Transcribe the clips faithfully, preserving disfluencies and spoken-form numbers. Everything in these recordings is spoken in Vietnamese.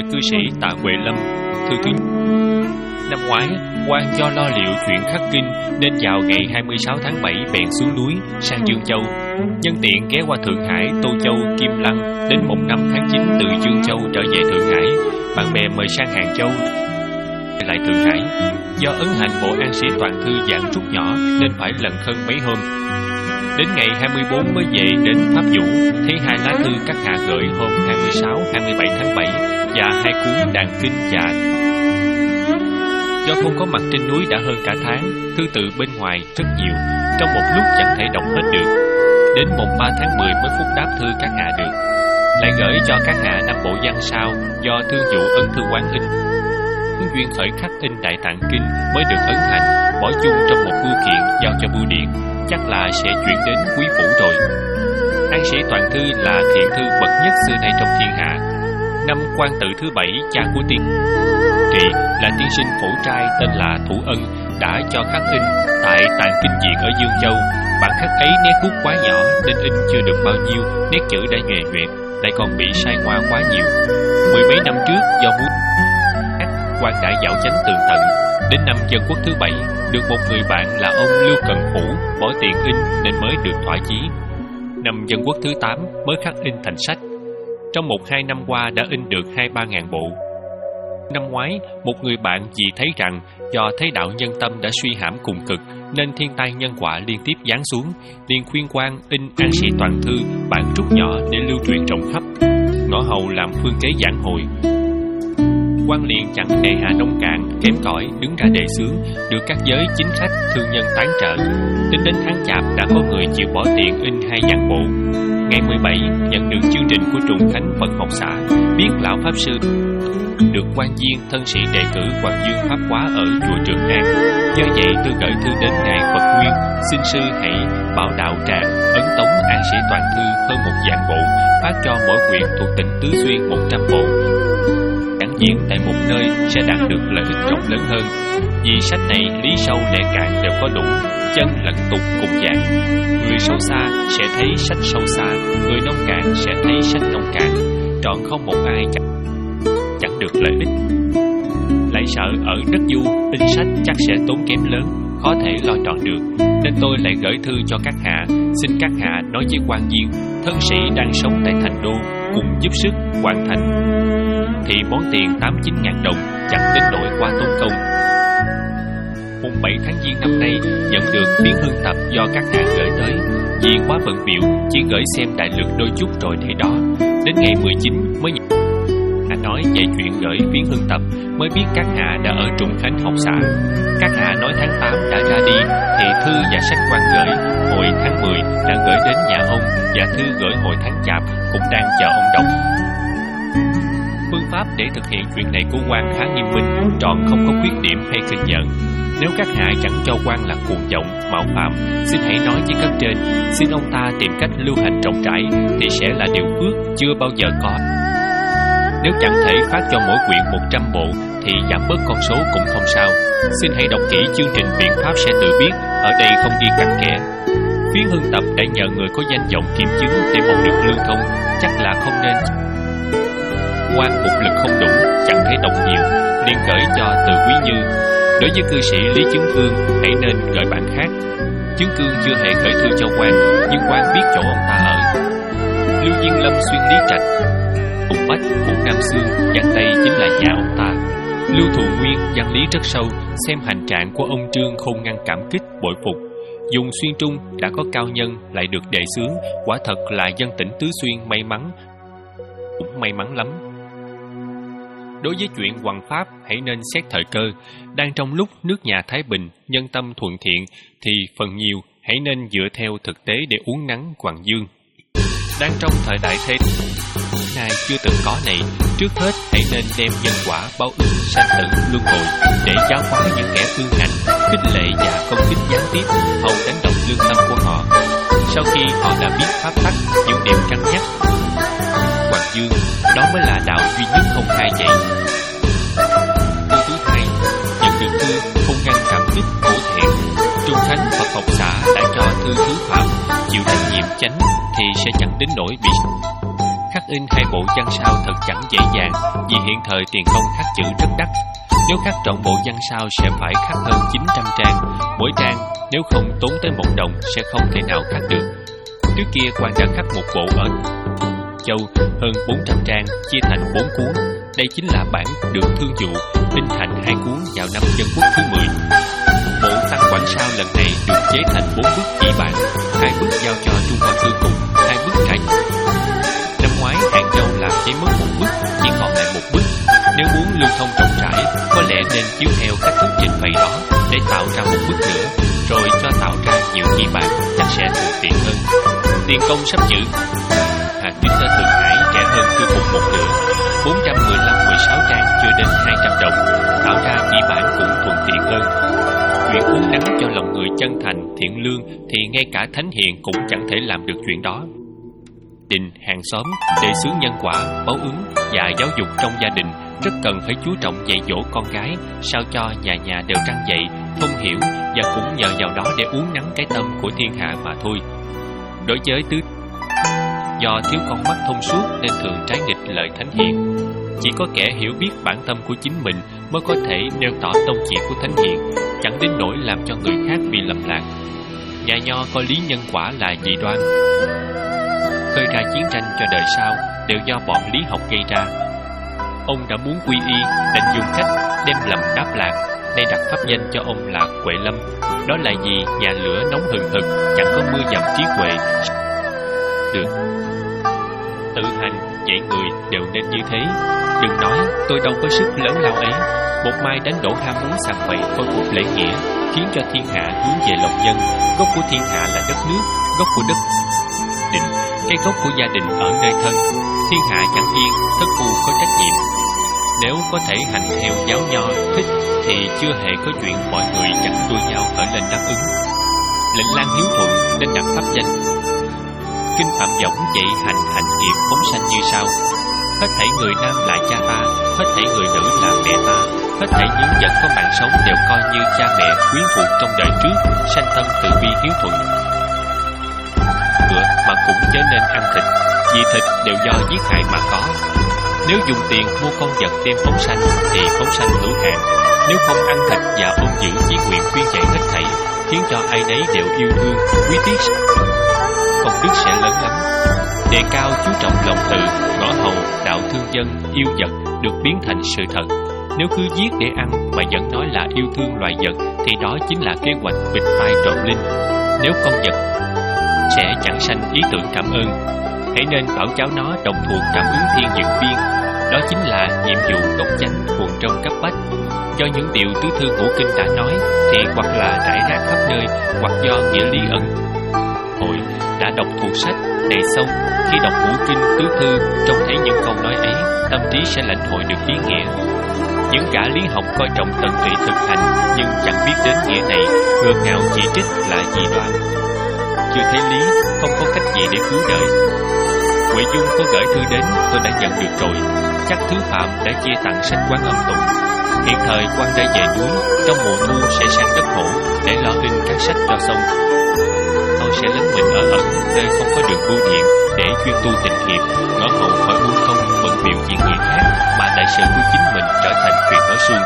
mời cư sĩ Tạ Huệ Lâm. Thư thứ năm ngoái, quan do lo liệu chuyện khắc kinh nên vào ngày hai mươi sáu tháng bảy bèn xuống núi sang Dương Châu. Nhân tiện ghé qua Thượng Hải, Tô Châu, Kim Lăng, đến mùng năm tháng chín từ Dương Châu trở về Thượng Hải. Bạn bè mời sang Hàng Châu, lại Thượng Hải. Do ấn hành bộ An Sĩ Toàn Thư dạng rút nhỏ nên phải lần khân mấy hôm. Đến ngày hai mươi bốn mới về đến Pháp Vũ, thấy hai lá thư các hạ gửi hôm hai mươi sáu, hai mươi bảy tháng bảy và hai cuốn Đàn Kinh và do không có mặt trên núi đã hơn cả tháng, thư từ bên ngoài rất nhiều, trong một lúc chẳng thể đọc hết được. Đến mùng ba tháng mười mới phúc đáp thư các hạ được. Lại gửi cho các hạ năm bộ văn sao do thương vụ Ấn Thư Quán in. Duyên khởi khắc in Đại Tạng Kinh mới được ấn hành, bỏ chung trong một bưu kiện giao cho bưu điện, chắc là sẽ chuyển đến quý phủ rồi. An Sĩ Toàn Thư là thiện thư bậc nhất xưa nay trong thiên hạ. Năm Quan Tự thứ bảy, cha của tiên Trị là tiên sinh phổ trai tên là Thủ Ân đã cho khắc in tại Tạng Kinh Viện ở Dương Châu. Bản khắc ấy nét bút quá nhỏ nên in chưa được bao nhiêu, nét chữ đã nhòe nhoẹt, lại còn bị sai ngoa quá nhiều. Mười mấy năm trước do muốn quan đã dạo chánh tường tận. Đến năm Dân Quốc thứ bảy, được một người bạn là ông Lưu Cận Phủ bỏ tiền in nên mới được thỏa chí. Năm Dân Quốc thứ tám mới khắc in thành sách. Trong một hai năm qua đã in được hai ba ngàn bộ. Năm ngoái, một người bạn vì thấy rằng do thấy đạo nhân tâm đã suy hãm cùng cực nên thiên tai nhân quả liên tiếp giáng xuống, liền khuyên quan in An Sĩ Toàn Thư bản rút nhỏ để lưu truyền rộng khắp. Ngõ hầu làm phương kế giảng hội. Quan liền chẳng nề hà nông cạn kém cỏi đứng ra đề xướng, được các giới chính khách thương nhân tán trợ. Tính đến tháng Chạp đã có người chịu bỏ tiền in hai vạn bộ. Ngày mười bảy nhận được chương trình của Trùng Khánh Phật học xã, biết lão pháp sư được quan viên thân sĩ đề cử Hoàng Dương pháp hóa ở chùa Trường An. Do vậy tôi gửi thư đến ngài Phật Nguyên, xin sư hãy bảo đạo tràng ấn tống An Sĩ Toàn Thư hơn một vạn bộ, phát cho mỗi huyện thuộc tỉnh Tứ Xuyên một trăm bộ. Giảng diễn tại một nơi sẽ đạt được lợi ích rộng lớn hơn. Vì sách này lý sâu lẽ cạn đều có đủ, chân lẫn tục cùng dạng. Người sâu xa sẽ thấy sách sâu xa, người nông cạn sẽ thấy sách nông cạn. Trọn không một ai chẳng, chẳng được lợi ích. Lại sợ ở đất du in sách chắc sẽ tốn kém lớn, khó thể lo trọn được, nên tôi lại gửi thư cho các hạ, xin các hạ nói với quan viên thân sĩ đang sống tại thành đô cùng giúp sức hoàn thành, thì món tiền tám chín ngàn đồng chẳng đến nỗi quá tốn công. Mùng bảy tháng Giêng năm nay nhận được Viễn Hương Tập do các hạ gửi tới, vì quá bận biểu chỉ gửi xem đại lược đôi chút rồi để đó. Đến ngày mười chín mới nhận hạ nói về chuyện gửi Viễn Hương Tập, mới biết các hạ đã ở Trùng Khánh học xã. Các hạ nói tháng tám đã ra đi, thì thư và sách quan gửi hồi tháng mười đã gửi đến nhà ông, và thư gửi hồi tháng Chạp cũng đang chờ ông đọc. Phương pháp để thực hiện chuyện này của quan khá nghiêm minh, trọn không có khuyết điểm hay khinh nhẫn. Nếu các hạ chẳng cho quan là cuồng vọng, mạo phạm, xin hãy nói với cấp trên, xin ông ta tìm cách lưu hành rộng rãi, thì sẽ là điều phước chưa bao giờ có. Nếu chẳng thể phát cho mỗi quyển một trăm bộ, thì giảm bớt con số cũng không sao. Xin hãy đọc kỹ chương trình biện pháp sẽ tự biết, ở đây không ghi cặn kẽ. Viễn Hương Tập đã nhờ người có danh vọng kiểm chứng để mong được lưu thông, chắc là không nên. Quan mục lực không đủ, chẳng thể đọc nhiều, liền gửi cho Từ Quý Như. Đối với cư sĩ Lý Chứng Cương, hãy nên gửi bản khác. Chứng Cương chưa hề gửi thư cho quan, nhưng quan biết chỗ ông ta ở. Lưu Diên Lâm xuyên Lý Trạch, Hùng Bách, Phủ Nam Sương, dàn Tây chính là nhà ông ta. Lưu Thụ Nguyên văn lý rất sâu, xem hành trạng của ông Trương không ngăn cảm kích, bội phục. Dùng Xuyên Trung đã có cao nhân lại được đệ xướng, quả thật là dân tỉnh Tứ Xuyên may mắn, cũng may mắn lắm. Đối với chuyện hoằng pháp, hãy nên xét thời cơ. Đang trong lúc nước nhà thái bình, nhân tâm thuận thiện, thì phần nhiều hãy nên dựa theo thực tế để uốn nắn Hoàng Dương. Đang trong thời đại thế nay chưa từng có này, trước hết hãy nên đem nhân quả báo ứng sanh tử luân hồi để giáo hóa những kẻ ương hành, khích lệ và công kích gián tiếp, hầu đánh động lương tâm của họ. Sau khi họ đã biết pháp tắc, những điều cân nhắc Hoàng Dương, đó mới là đạo duy nhất không hai vậy. Câu thứ hai, nhận được thư không ngăn cảm kích hổ thẹn. Trung Khánh Phật học xã đã cho thư thứ phạm chịu trách nhiệm chánh, thì sẽ chẳng đến nỗi bị khắc in hai bộ bộ văn sao thật chẳng dễ dàng, vì hiện thời tiền công khắc chữ rất đắt. Nếu khắc trọn bộ văn sao sẽ phải khắc hơn chín trăm trang. Mỗi trang nếu không tốn tới một đồng sẽ không thể nào khắc được. Trước kia quan đã khắc một bộ ở Châu hơn bốn trăm trang, chia thành bốn cuốn. Đây chính là bản được thương dụ, in thành hai cuốn vào năm Dân Quốc thứ mười. Bộ Tăng Quảng Sao lần này được chế thành bốn bức chỉ bản, hai bức giao cho Trung Hoa Thư Cục, hai bức trả. Năm ngoái Hàng Châu làm cháy mất một bức, chỉ còn lại một bức. Nếu muốn lưu thông rộng rãi, có lẽ nên chiếu theo cách thức trình bày đó để tạo ra một bức nữa, rồi cho tạo ra nhiều chi bản, chắc sẽ thuận tiện hơn. Tiền công sắp chữ Hàng Tuyến tới Thượng Hải rẻ hơn Thư Cục một nửa, bốn trăm mười lăm mười sáu trang chưa đến hai trăm đồng, tạo ra chỉ bản cũng thuận tiện hơn. Chuyện uống nắng cho lòng người chân thành, thiện lương thì ngay cả thánh hiền cũng chẳng thể làm được chuyện đó. Đình, hàng xóm, đề xướng nhân quả, báo ứng và giáo dục trong gia đình rất cần phải chú trọng dạy dỗ con gái, sao cho nhà nhà đều răn dạy, thông hiểu và cũng nhờ vào đó để uốn nắn cái tâm của thiên hạ mà thôi. Đối với tứ, do thiếu con mắt thông suốt nên thường trái nghịch lời thánh hiền. Chỉ có kẻ hiểu biết bản tâm của chính mình mới có thể nêu tỏ tông chỉ của thánh hiền, chẳng đến nỗi làm cho người khác bị lầm lạc. Nhà Nho coi lý nhân quả là dị đoan, khơi ra chiến tranh cho đời sau đều do bọn lý học gây ra. Ông đã muốn quy y, định dùng cách đem lầm đáp lạc, nay đặt pháp danh cho ông là Huệ Lâm. Đó là vì nhà lửa nóng hừng hực, chẳng có mưa dầm trí huệ được. Tự hành dạy người đều nên như thế. Đừng nói tôi đâu có sức lớn lao ấy. Một mai đánh đổ ham muốn sằng bậy coi cuộc lễ nghĩa, khiến cho thiên hạ hướng về lòng nhân. Gốc của thiên hạ là đất nước, gốc của đất định, cái gốc của gia đình ở nơi thân. Thiên hạ chẳng yên, thất phu có trách nhiệm. Nếu có thể hành theo giáo Nho thích thì chưa hề có chuyện mọi người chẳng đua nhau khởi lên đáp ứng. Lệnh Lang hiếu thuận nên đặt pháp danh. Kinh Phạm Võng dạy hành hành nghiệp phóng sanh như sau: hết thảy người nam là cha ta, hết thảy người nữ là mẹ ta, hết thảy những vật có mạng sống đều coi như cha mẹ quyến thuộc trong đời trước, sanh tâm từ bi hiếu thuận. Ngựa mà cũng chớ nên ăn thịt, vì thịt đều do giết hại mà có. Nếu dùng tiền mua con vật đem phóng sanh thì phóng sanh hữu hạn. Nếu không ăn thịt và ôm giữ chí nguyện khuyên dạy hết thảy, khiến cho ai nấy đều yêu thương, quý tiếc, công đức sẽ lớn lắm. Đề cao chú trọng lòng từ, ngõ hầu, đạo thương dân, yêu vật được biến thành sự thật. Nếu cứ giết để ăn mà vẫn nói là yêu thương loài vật thì đó chính là kế hoạch bịt tai trộm linh. Nếu con vật sẽ chẳng sanh ý tưởng cảm ơn, hãy nên bảo cháu nó đồng thuộc cảm ứng thiên dược viên. Đó chính là nhiệm vụ gốc chánh cuồng trong cấp bách. Do những điều tứ thư ngũ kinh đã nói thì hoặc là rải rác khắp nơi, hoặc do nghĩa lý ẩn hội đã đọc thuộc sách đầy sâu. Khi đọc ngũ kinh tứ thư, trông thấy những câu nói ấy, tâm trí sẽ lãnh hội được ý nghĩa. Những gã lý học coi trọng tận tụy thực hành, nhưng chẳng biết đến nghĩa này, ngược ngạo chỉ trích là dị đoan. Chưa thấy lý, không có cách gì để cứu đời. Huệ Dung có gửi thư đến, tôi đã nhận được rồi. Chắc Thứ Phạm đã chia tặng sách Quán Âm Tụng. Hiện thời quan đã về núi, trong mùa thu sẽ sang đất hổ để lo in các sách cho xong. Tôi sẽ lấn mình ở ẩn nơi không có đường bưu điện để chuyên tu tịnh hiệp, ngõ hầu khỏi buông công bận biểu chuyện người khác, mà đại sự của chính mình trở thành chuyện nói suông.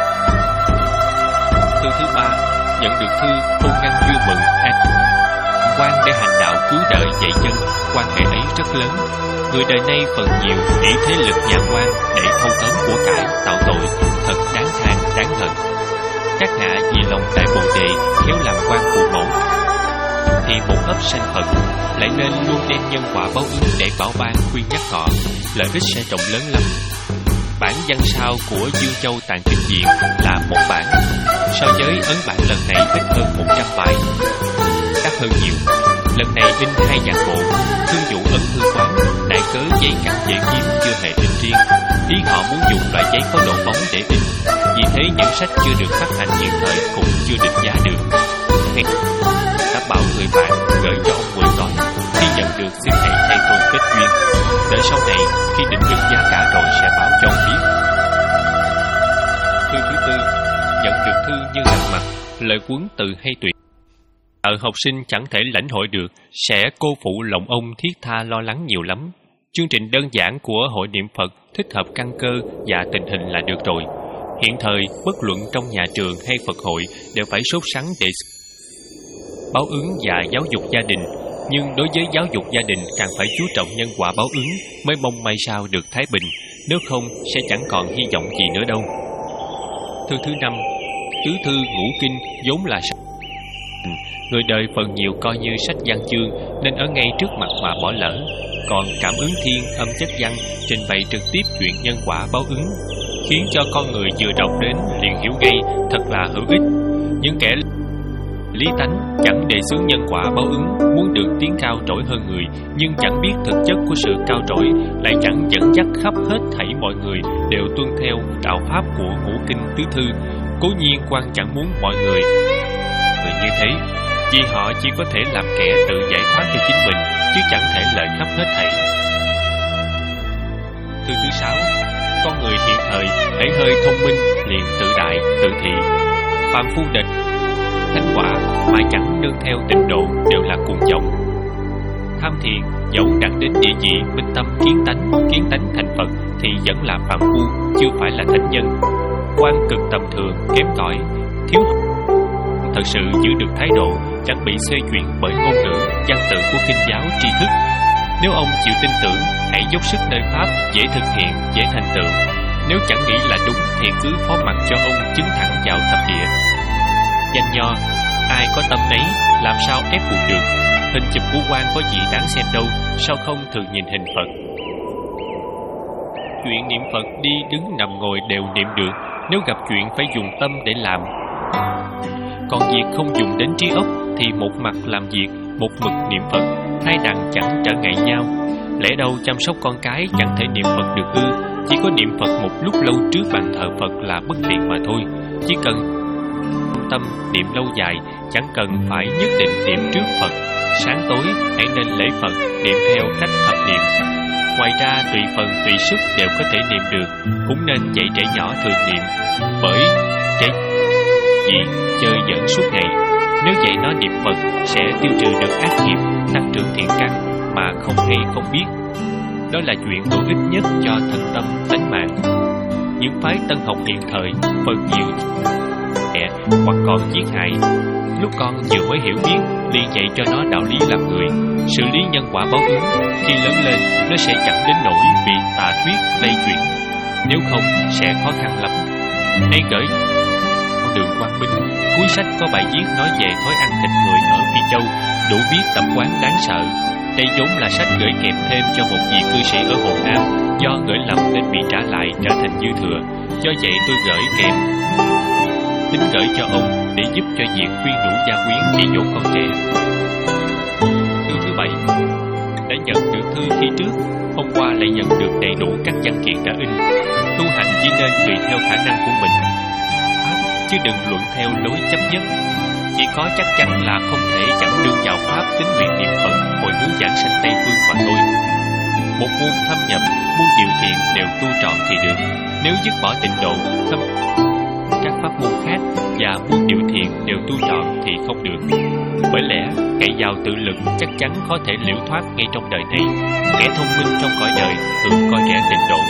Thư thứ ba, nhận được thư hôn ngăn vui mừng an quan để hành đạo cứu đời dạy dân. Quan hệ ấy rất lớn. Người đời nay phần nhiều nghĩ thế lực nhà quan để thâu tóm của cải tạo tội, thật đáng than đáng hận. Các hạ vì lòng đại bồ đề khéo làm quan phụ mẫu thì một ấp sanh phận, lại nên luôn đem nhân quả báo ứng để bảo ban khuyên nhắc họ, lợi ích sẽ rộng lớn lắm. Bản văn sao của Dương Châu Tạng Kinh Viện là một bản, so với ấn bản lần này ít hơn một trăm bài, đắt hơn nhiều. Lần này in hai dạng bộ, thương vụ ấn thư quán, đại cớ giấy cắt dễ kiếm chưa hề in riêng. Ý họ muốn dùng loại giấy có độ bóng để in, vì thế những sách chưa được phát hành hiện thời cũng chưa định giá được. Ngày đã bảo người bạn gửi cho ông mười gói, khi nhận được xin hãy thay tôi kết duyên. Đợi sau này khi định được giá cả rồi sẽ báo cho ông biết. Thư thứ tư, nhận được thư như gặp mặt, lời cuốn từ hay tuyệt. Ở học sinh chẳng thể lãnh hội được, sẽ cô phụ lòng ông thiết tha lo lắng nhiều lắm. Chương trình đơn giản của hội niệm Phật thích hợp căn cơ và tình hình là được rồi. Hiện thời, bất luận trong nhà trường hay Phật hội đều phải sốt sắng để báo ứng và giáo dục gia đình. Nhưng đối với giáo dục gia đình càng phải chú trọng nhân quả báo ứng mới mong may sao được thái bình, nếu không sẽ chẳng còn hy vọng gì nữa đâu. Thư thứ năm, tứ thư ngũ kinh vốn là sách. Người đời phần nhiều coi như sách văn chương nên ở ngay trước mặt mà bỏ lỡ. Còn cảm ứng thiên âm chất văn trình bày trực tiếp chuyện nhân quả báo ứng, khiến cho con người vừa đọc đến liền hiểu ngay, thật là hữu ích. Những kẻ lý tánh chẳng đề xướng nhân quả báo ứng, muốn được tiến cao trỗi hơn người, nhưng chẳng biết thực chất của sự cao trỗi, lại chẳng dẫn dắt khắp hết thảy mọi người đều tuân theo đạo pháp của ngũ kinh tứ thư. Cố nhiên quan chẳng muốn mọi người người như thế, vì họ chỉ có thể làm kẻ tự giải thoát cho chính mình, chứ chẳng thể lợi khắp hết thảy. Thư thứ sáu, con người hiện thời hễ hơi thông minh liền tự đại tự thị, phàm phu địch thánh quả mà chẳng nương theo tịnh độ đều là cùng vọng. Tham thiền dẫu đạt đến địa vị minh tâm kiến tánh, kiến tánh thành Phật thì vẫn là phàm phu, chưa phải là thánh nhân. Quan cực tầm thường, kém cỏi, thiếu thật sự giữ được thái độ, chẳng bị xoay chuyển bởi ngôn ngữ văn tự của kinh giáo tri thức. Nếu ông chịu tin tưởng, hãy dốc sức nơi pháp, dễ thực hiện, dễ thành tựu. Nếu chẳng nghĩ là đúng thì cứ phó mặc cho ông chứng thẳng vào thập địa. Danh nho, ai có tâm nấy, làm sao ép buộc được. Hình chụp của quan có gì đáng xem đâu, sao không thường nhìn hình Phật. Chuyện niệm Phật đi đứng nằm ngồi đều niệm được, nếu gặp chuyện phải dùng tâm để làm. Còn việc không dùng đến trí óc thì một mặt làm việc, một mực niệm Phật, hai đặng chẳng trở ngại nhau. Lẽ đâu chăm sóc con cái chẳng thể niệm Phật được ư? Chỉ có niệm Phật một lúc lâu trước bàn thờ Phật là bất tiện mà thôi. Chỉ cần tâm niệm lâu dài, chẳng cần phải nhất định niệm trước Phật. Sáng tối hãy nên lễ Phật, niệm theo cách thập niệm. Ngoài ra tùy phần tùy sức đều có thể niệm được, cũng nên dạy trẻ nhỏ thường niệm. Bởi trẻ gì chơi giỡn suốt ngày, nếu dạy nó niệm Phật sẽ tiêu trừ được ác nghiệp, tăng trưởng thiện căn mà không hay không biết. Đó là chuyện hữu ích nhất cho thân tâm tánh mạng. Những phái tân học hiện thời phần nhiều mẹ hoặc còn giết hại. Lúc con vừa mới hiểu biết, liền dạy cho nó đạo lý làm người, xử lý nhân quả báo ứng. Khi lớn lên, nó sẽ chẳng đến nỗi bị tà thuyết lây chuyển. Nếu không, sẽ khó khăn lắm. Hãy gửi Đường Quang Minh, cuối sách có bài viết nói về thói ăn thịt người ở Phi Châu, đủ biết tập quán đáng sợ. Đây vốn là sách gửi kèm thêm cho một vị cư sĩ ở Hồ Nam, do gửi lầm nên bị trả lại trở thành dư thừa. Do vậy tôi gửi kèm, tính gửi cho ông để giúp cho việc khuyên nhủ gia quyến dạy dỗ con trẻ. Thư thứ bảy, đã nhận được thư khi trước, hôm qua lại nhận được đầy đủ các văn kiện đã in. Tu hành chỉ nên tùy theo khả năng của mình, chứ đừng luận theo lối chấp nhất. Chỉ có chắc chắn là không thể chẳng đương vào pháp tính nguyện niệm Phật hồi hướng giảng sanh Tây Phương mà thôi. Một môn thâm nhập, muôn điều thiện đều tu trọn thì được. Nếu dứt bỏ tịnh độ, thâm các pháp môn khác và muôn điều thiện đều tu trọn thì không được. Bởi lẽ cậy vào tự lực chắc chắn có thể liễu thoát ngay trong đời này. Kẻ thông minh trong cõi đời thường coi kẻ tịnh độ.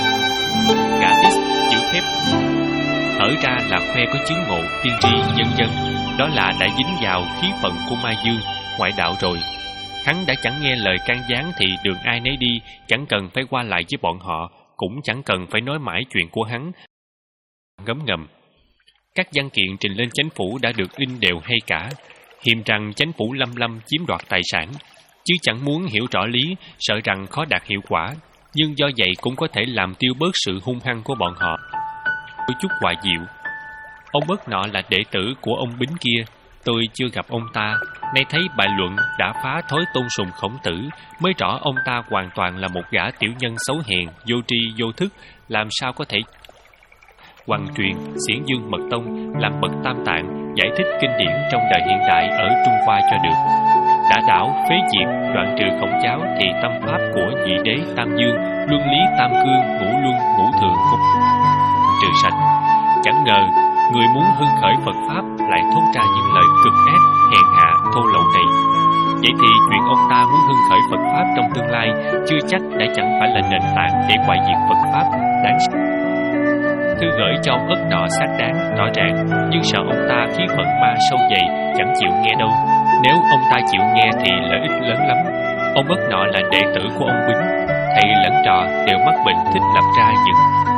Gã X chữ phép thở ra là khoe có chứng ngộ, tiên tri, nhân dân. Đó là đã dính vào khí phận của ma dương, ngoại đạo rồi. Hắn đã chẳng nghe lời can gián thì đường ai nấy đi, chẳng cần phải qua lại với bọn họ, cũng chẳng cần phải nói mãi chuyện của hắn. Ngấm ngầm, các văn kiện trình lên chánh phủ đã được in đều hay cả, hiềm rằng chánh phủ lâm lâm chiếm đoạt tài sản, chứ chẳng muốn hiểu rõ lý, sợ rằng khó đạt hiệu quả. Nhưng do vậy cũng có thể làm tiêu bớt sự hung hăng của bọn họ. Đôi chút hòa dịu. Ông Bất nọ là đệ tử của ông Bính kia. Tôi chưa gặp ông ta, nay thấy bài luận đã phá thói tôn sùng Khổng Tử, mới rõ ông ta hoàn toàn là một gã tiểu nhân xấu hèn, vô tri vô thức, làm sao có thể. Hoàng truyền, Xiển Dương Mật Tông làm bậc tam tạng, giải thích kinh điển trong đời hiện đại ở Trung Hoa cho được. Đã đảo phế diệt, đoạn trừ Khổng giáo thì tâm pháp của nhị đế Tam Dương, luân lý tam cương, ngũ luân ngũ thường không trừ sạch. Chẳng ngờ người muốn hưng khởi Phật pháp lại thốt ra những lời cực ác, hèn hạ, thô lậu này. Vậy thì chuyện ông ta muốn hưng khởi Phật Pháp trong tương lai chưa chắc đã chẳng phải là nền tảng để hoại diệt Phật Pháp đáng sợ. Thư gửi cho ông Ất Nọ xác đáng, rõ ràng, nhưng sợ ông ta khí phận ma sâu dày, chẳng chịu nghe đâu. Nếu ông ta chịu nghe thì lợi ích lớn lắm. Ông Ất Nọ là đệ tử của ông Bính, thầy lẫn trò đều mắc bệnh thích lập ra những.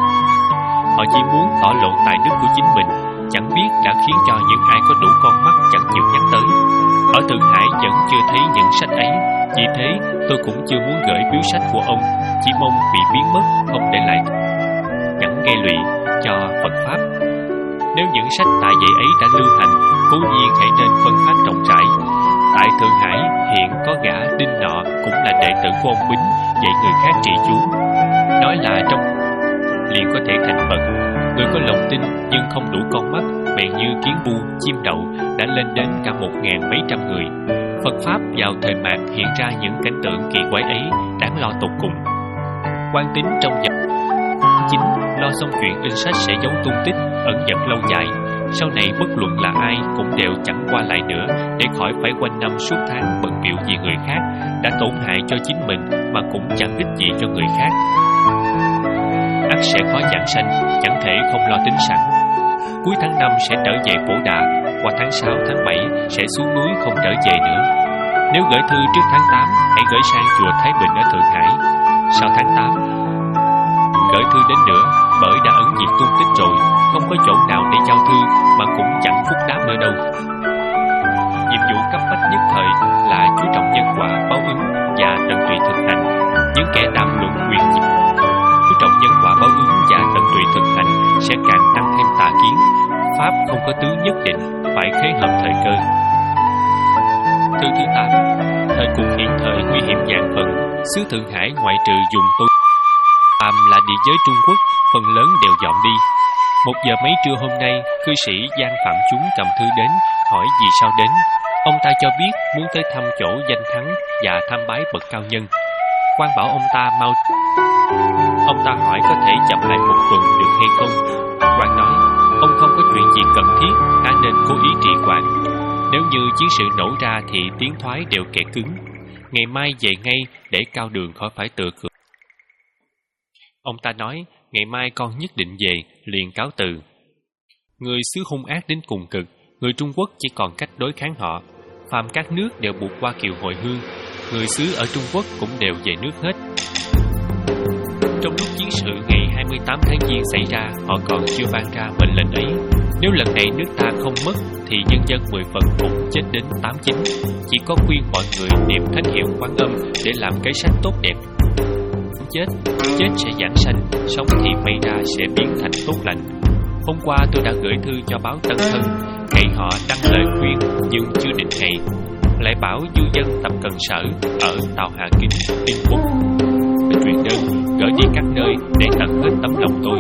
Họ chỉ muốn tỏ lộ tài đức của chính mình, chẳng biết đã khiến cho những ai có đủ con mắt chẳng chịu nhắc tới. Ở Thượng Hải vẫn chưa thấy những sách ấy, vì thế tôi cũng chưa muốn gửi biếu sách của ông, chỉ mong bị biến mất, không để lại chẳng gây lụy cho Phật Pháp. Nếu những sách tại vậy ấy đã lưu hành, cố nhiên hãy nên phân phát rộng rãi. Tại Thượng Hải hiện có gã Đinh Nọ cũng là đệ tử của ông Bính, dạy người khác trì chú, nói là trong liền có thể thành Phật. Người có lòng tin nhưng không đủ con mắt, bèn như kiến bu, chim đậu, đã lên đến cả một ngàn mấy trăm người. Phật Pháp vào thời mạt hiện ra những cảnh tượng kỳ quái ấy, đáng lo tột cùng. Quan Tính trong dịp chính lo xong chuyện in sách sẽ giấu tung tích, ẩn dật lâu dài. Sau này bất luận là ai cũng đều chẳng qua lại nữa, để khỏi phải quanh năm suốt tháng bận bịu vì người khác, đã tổn hại cho chính mình mà cũng chẳng ích gì cho người khác. Ắt sẽ khó giảng sanh, chẳng thể không lo tính sẵn. Cuối tháng năm sẽ trở về Phổ Đà, qua tháng sáu, tháng bảy sẽ xuống núi không trở về nữa. Nếu gửi thư trước tháng tám, hãy gửi sang chùa Thái Bình ở Thượng Hải. Sau tháng tám, gửi thư đến nữa, bởi đã ẩn diệt tung tích rồi, không có chỗ nào để giao thư mà cũng chẳng phúc đáp nữa đâu. Nhiệm vụ cấp bách nhất thời là chú trọng nhân quả báo ứng và tận tụy thực hành. Những kẻ đàm luận quyền diệt chú trọng nhân quả báo ứng và tận tụy thực hành sẽ càng tăng thêm tà kiến. Pháp không có tứ nhất định, phải khế hợp thời cơ. Thư thứ tám. Thời cuộc hiện thời nguy hiểm vạn phần, xứ Thượng Hải ngoại trừ dùng tôi làm là địa giới Trung Quốc, phần lớn đều dọn đi. Một giờ mấy trưa hôm nay, cư sĩ Giang Phạm Chúng cầm thư đến, hỏi vì sao đến. Ông ta cho biết muốn tới thăm chỗ danh thắng và tham bái bậc cao nhân. Quan bảo ông ta mau. Ông ta hỏi có thể chậm lại một tuần được hay không. Quan nói, ông không có chuyện gì cần thiết, há nên cố ý trì hoãn. Nếu như chiến sự nổ ra thì tiến thoái đều kẻ cứng. Ngày mai về ngay để cao đường khỏi phải tự cửa. Ông ta nói, ngày mai con nhất định về, liền cáo từ. Người xứ hung ác đến cùng cực, người Trung Quốc chỉ còn cách đối kháng họ. Phàm các nước đều buộc qua kiều hồi hương, người xứ ở Trung Quốc cũng đều về nước hết. Trong lúc chiến sự ngày hai mươi tám tháng Giêng xảy ra, họ còn chưa ban ra mệnh lệnh ấy. Nếu lần này nước ta không mất, thì nhân dân mười phần cũng chết đến tám chín. Chỉ có khuyên mọi người niệm thánh hiệu Quán Âm để làm cái sách tốt đẹp. Chết, chết sẽ giảng sanh, sống thì may ra sẽ biến thành tốt lành. Hôm qua tôi đã gửi thư cho báo Tân Thân, ngày họ đăng lời khuyên nhưng chưa định ngày. Lại bảo du dân tập Cần Sở ở Tàu Hà Kính, in bút truyền đơn gửi đi các nơi để tận hết tấm lòng tôi.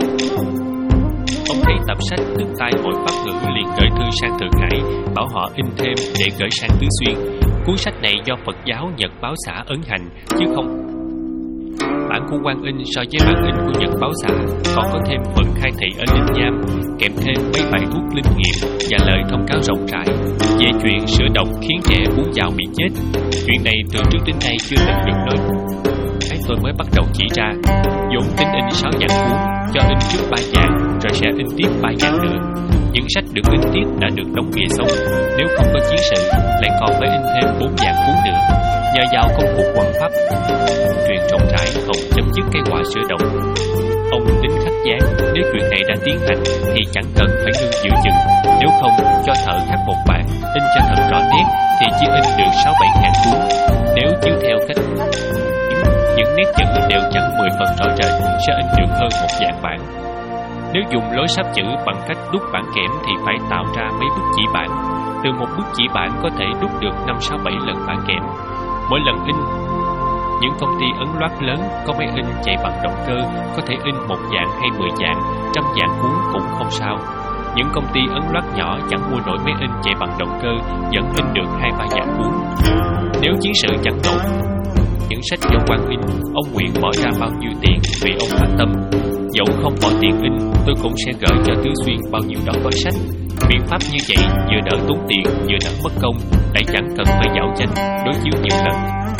Ông thấy tập sách tức tai hội Pháp ngữ liền gửi thư sang Thượng Hải, bảo họ in thêm để gửi sang Tứ Xuyên. Cuốn sách này do Phật giáo Nhật Báo Xã ấn hành, chứ không. Bản của Quang In so với bản in của Nhật Báo Xã còn có thêm phần khai thị ở Linh Nham, kèm thêm mấy bài thuốc linh nghiệm và lời thông cáo rộng rãi về chuyện sữa độc khiến trẻ uống vào bị chết. Chuyện này từ trước đến nay chưa từng được nói. Cái tôi mới bắt đầu chỉ ra, vốn tính in sáu dạng cuốn, cho in trước ba dạng, rồi sẽ in tiếp ba dạng nữa. Những sách được in tiếp đã được đóng bìa xong. Nếu không có chiến sự, lại còn phải in thêm bốn dạng cuốn nữa. Nhờ vào công cuộc hoằng pháp truyền rộng rãi hồng chấm dứt cái họa sữa độc. Ông tính khắc dán, nếu chuyện này đã tiến hành thì chẳng cần phải ngưng dự chừng. Nếu không, cho thợ khắc một bản, in cho thật rõ nét thì chỉ in được sáu bảy ngàn cuốn. Nếu chiếu theo cách những nét chữ đều chẳng mười phần rõ rệt, sẽ in được hơn một vạn bản. Nếu dùng lối sáp chữ bằng cách đúc bản kẽm thì phải tạo ra mấy bức chỉ bản. Từ một bức chỉ bản có thể đúc được năm sáu bảy lần bản kẽm. Mỗi lần in, những công ty ấn loát lớn có máy in chạy bằng động cơ có thể in một dạng hay mười dạng, trăm dạng cuốn cũng không sao. Những công ty ấn loát nhỏ chẳng mua nổi máy in chạy bằng động cơ vẫn in được hai ba dạng cuốn. Nếu chiến sự chẳng nổi những sách do Quang in, ông nguyện bỏ ra bao nhiêu tiền vì ông phát tâm. Dẫu không bỏ tiền in, tôi cũng sẽ gửi cho Tứ Xuyên bao nhiêu đó gói sách. Biện pháp như vậy vừa đỡ tốn tiền, vừa đỡ mất công, lại chẳng cần phải dạo danh đối chiếu nhiều lần.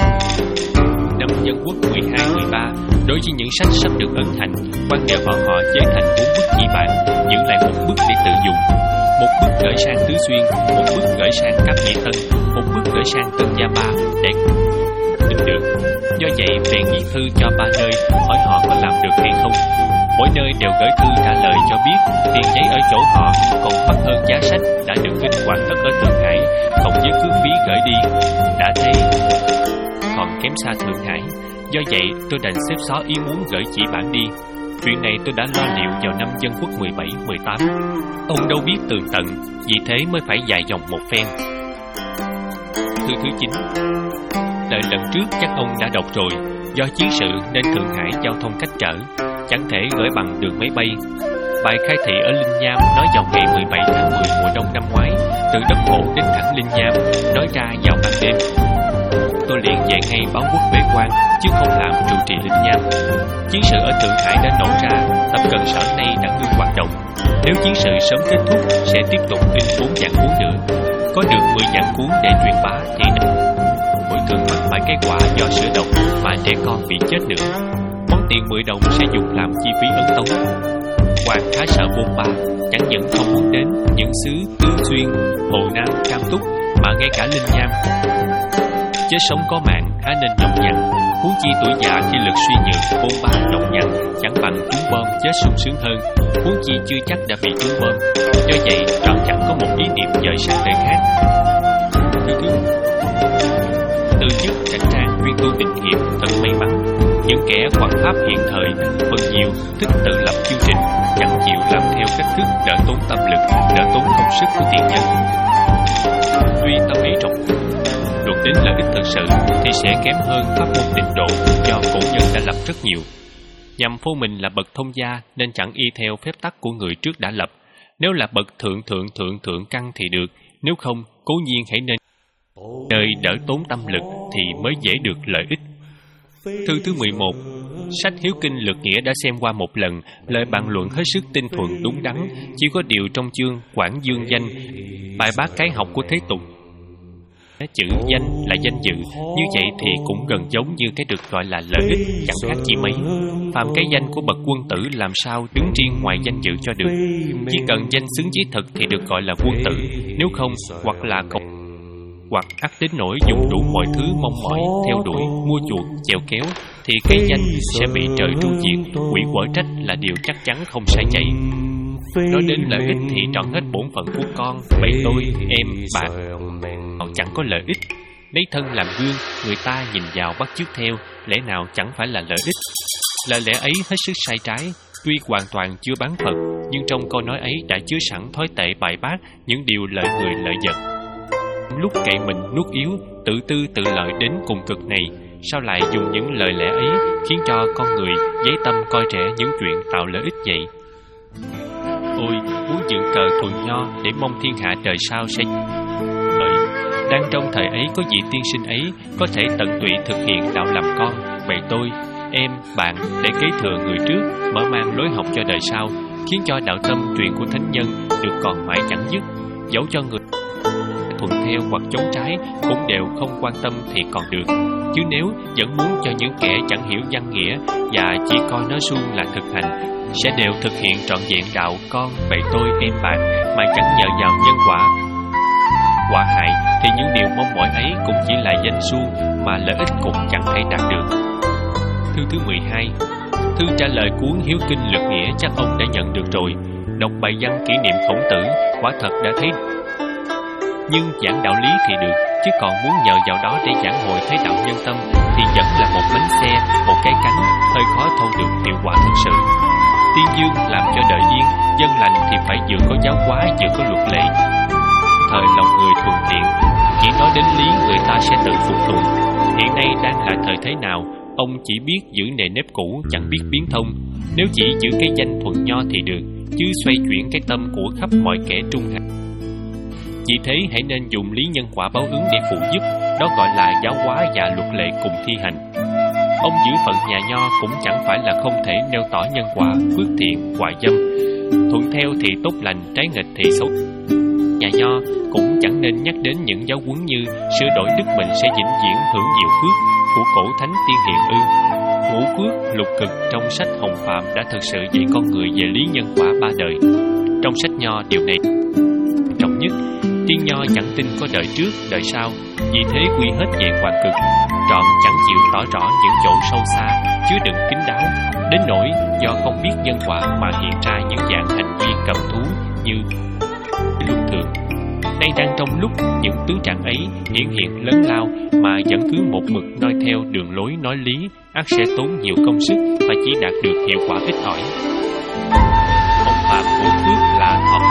Năm Dân Quốc mười hai mười ba, đối với những sách sắp được ấn hành, quan đều bảo họ chế thành bốn bức chỉ bản, giữ lại một bức để tự dùng. Một bức gửi sang Tứ Xuyên, một bức gửi sang Cáp Nhĩ Tân, một bức gửi sang Tân Gia Ba để được được. Do vậy bèn viết thư cho ba nơi, hỏi họ có làm được hay không. Mỗi nơi đều gửi thư trả lời cho biết tiền giấy ở chỗ họ, còn mắc hơn giá sách đã được in hoàn tất ở Thượng Hải, cộng với cước phí gửi đi. Đã thấy còn kém xa Thượng Hải, do vậy tôi đành xếp xó ý muốn gửi chỉ bản đi. Chuyện này tôi đã lo liệu vào năm Dân Quốc mười bảy mười tám. Ông đâu biết tường tận, vì thế mới phải dài dòng một phen. Thư thứ chín. Lời lần trước chắc ông đã đọc rồi. Do chiến sự nên Thượng Hải giao thông cách trở, chẳng thể gửi bằng đường máy bay. Bài khai thị ở Linh Nham nói vào ngày mười bảy tháng mười mùa đông năm ngoái, từ Đất Phổ đến thẳng Linh Nham, nói ra vào ban đêm. Tôi liền về ngay báo quốc bế quan, chứ không làm trụ trì Linh Nham. Chiến sự ở Thượng Hải đã nổ ra, tập cần sở nay đã ngưng hoạt động. Nếu chiến sự sớm kết thúc, sẽ tiếp tục in bốn vạn cuốn nữa. Có được mười vạn cuốn để truyền bá thì mỗi thường mắc phải cái quả do sửa độc mà trẻ con bị chết nữa. Món tiền mười đồng sẽ dùng làm chi phí ấn tống. Hoàng khá sợ bôn ba, chẳng những không muốn đến những xứ Tứ Xuyên, Hồ Nam, Cam Túc, mà ngay cả Linh Nham. Chết sống có mạng há nên nhọc nhằn, huống chi tuổi già khi lực suy nhược, bôn ba nhọc nhằn chẳng bằng trúng bom chết sung sướng hơn. Huống chi chưa chắc đã bị trúng bom, do vậy trọn chẳng có một ý niệm dời sang nơi khác. Thứ thứ từ chức cảnh trang chuyên tu tịnh nghiệp thật may mắn. Những kẻ hoằng pháp hiện thời phần nhiều thích tự lập chương trình, chẳng chịu làm theo cách thức đỡ tốn tâm lực, đỡ tốn công sức của tiền nhân. Tuy tâm ý trọng luận đến lợi ích thực sự thì sẽ kém hơn pháp môn tịnh độ do cổ nhân đã lập rất nhiều. Nhằm phô mình là bậc thông gia nên chẳng y theo phép tắc của người trước đã lập. Nếu là bậc thượng thượng thượng thượng căn thì được, nếu không cố nhiên hãy nên nơi đỡ tốn tâm lực thì mới dễ được lợi ích. Thư thứ mười một. Sách Hiếu Kinh Lược Nghĩa đã xem qua một lần, lời bàn luận hết sức tinh thuần đúng đắn, chỉ có điều trong chương Quảng Dương danh bài bác cái học của Thế Tùng. Chữ danh là danh dự, như vậy thì cũng gần giống như cái được gọi là lợi ích, chẳng khác chi mấy. Phàm cái danh của bậc quân tử làm sao đứng riêng ngoài danh dự cho được. Chỉ cần danh xứng với thực thì được gọi là quân tử, nếu không hoặc là cộc hoặc ắt đến nỗi dùng đủ mọi thứ mong mỏi, theo đuổi, mua chuộc, chèo kéo, thì cái danh sẽ bị trời tru diệt, quỷ quở trách là điều chắc chắn không sai chạy. Nói đến lợi ích thì trọn hết bổn phận của con, bậy tôi, em, bạn, họ chẳng có lợi ích. Lấy thân làm gương, người ta nhìn vào bắt chước theo, lẽ nào chẳng phải là lợi ích. Lời lẽ ấy hết sức sai trái, tuy hoàn toàn chưa bán Phật, nhưng trong câu nói ấy đã chứa sẵn thói tệ bài bác những điều lợi người lợi vật. Lúc cậy mình nuốt yếu, tự tư tự lợi đến cùng cực này, sao lại dùng những lời lẽ ấy khiến cho con người dấy tâm coi rẻ những chuyện tạo lợi ích vậy? Ôi, muốn dựng cờ thuần nho để mong thiên hạ trời sau sẽ lợi. Đang trong thời ấy có vị tiên sinh ấy có thể tận tụy thực hiện đạo làm con, vậy tôi, em, bạn để kế thừa người trước, mở mang lối học cho đời sau, khiến cho đạo tâm truyền của thánh nhân được còn mãi chẳng dứt. Dẫu cho người thuận theo hoặc chống trái cũng đều không quan tâm thì còn được, chứ nếu vẫn muốn cho những kẻ chẳng hiểu văn nghĩa và chỉ coi nó suông là thực hành sẽ đều thực hiện trọn vẹn đạo con, bậy tôi, em bạn mà chẳng nhờ vào nhân quả quả hại, thì những điều mong mỏi ấy cũng chỉ là danh suông mà lợi ích cũng chẳng thể đạt được. Thư thứ mười hai. Thư trả lời cuốn Hiếu Kinh Lược Nghĩa chắc ông đã nhận được rồi. Đọc bài văn kỷ niệm Khổng Tử quả thật đã thấy, nhưng giảng đạo lý thì được, chứ còn muốn nhờ vào đó để giảng hội thế đạo nhân tâm thì vẫn là một bánh xe, một cái cánh, hơi khó thâu được hiệu quả thực sự. Tiên dương làm cho đời yên, dân lành thì phải vừa có giáo hóa vừa có luật lệ. Thời lòng người thuần thiện, chỉ nói đến lý người ta sẽ tự phục tùng. Hiện nay đang là thời thế nào, ông chỉ biết giữ nề nếp cũ, chẳng biết biến thông. Nếu chỉ giữ cái danh thuần nho thì được, chứ xoay chuyển cái tâm của khắp mọi kẻ trung thành. Vì thế hãy nên dùng lý nhân quả báo ứng để phụ giúp, đó gọi là giáo hóa và luật lệ cùng thi hành. Ông giữ phận nhà nho cũng chẳng phải là không thể nêu tỏ nhân quả, phước thiện, hoại dâm. Thuận theo thì tốt lành, trái nghịch thì xấu. Nhà nho cũng chẳng nên nhắc đến những giáo huấn như sửa đổi đức mình sẽ vĩnh viễn hưởng nhiều phước của cổ thánh tiên hiền ư. Ngũ phước lục cực trong sách Hồng Phạm đã thực sự dạy con người về lý nhân quả ba đời. Trong sách Nho điều này trọng nhất. Tiên Nho chẳng tin có đời trước, đời sau, vì thế quy hết về hoàn cực, trọn chẳng chịu tỏ rõ những chỗ sâu xa, chứa đựng kín đáo, đến nỗi do không biết nhân quả mà hiện ra những dạng hành vi cầm thú như luân thường. Nay đang trong lúc những tướng trạng ấy hiển hiện lớn lao mà vẫn cứ một mực noi theo đường lối nói lý, ắt sẽ tốn nhiều công sức và chỉ đạt được hiệu quả ít ỏi. Hồng Phạm của phước là học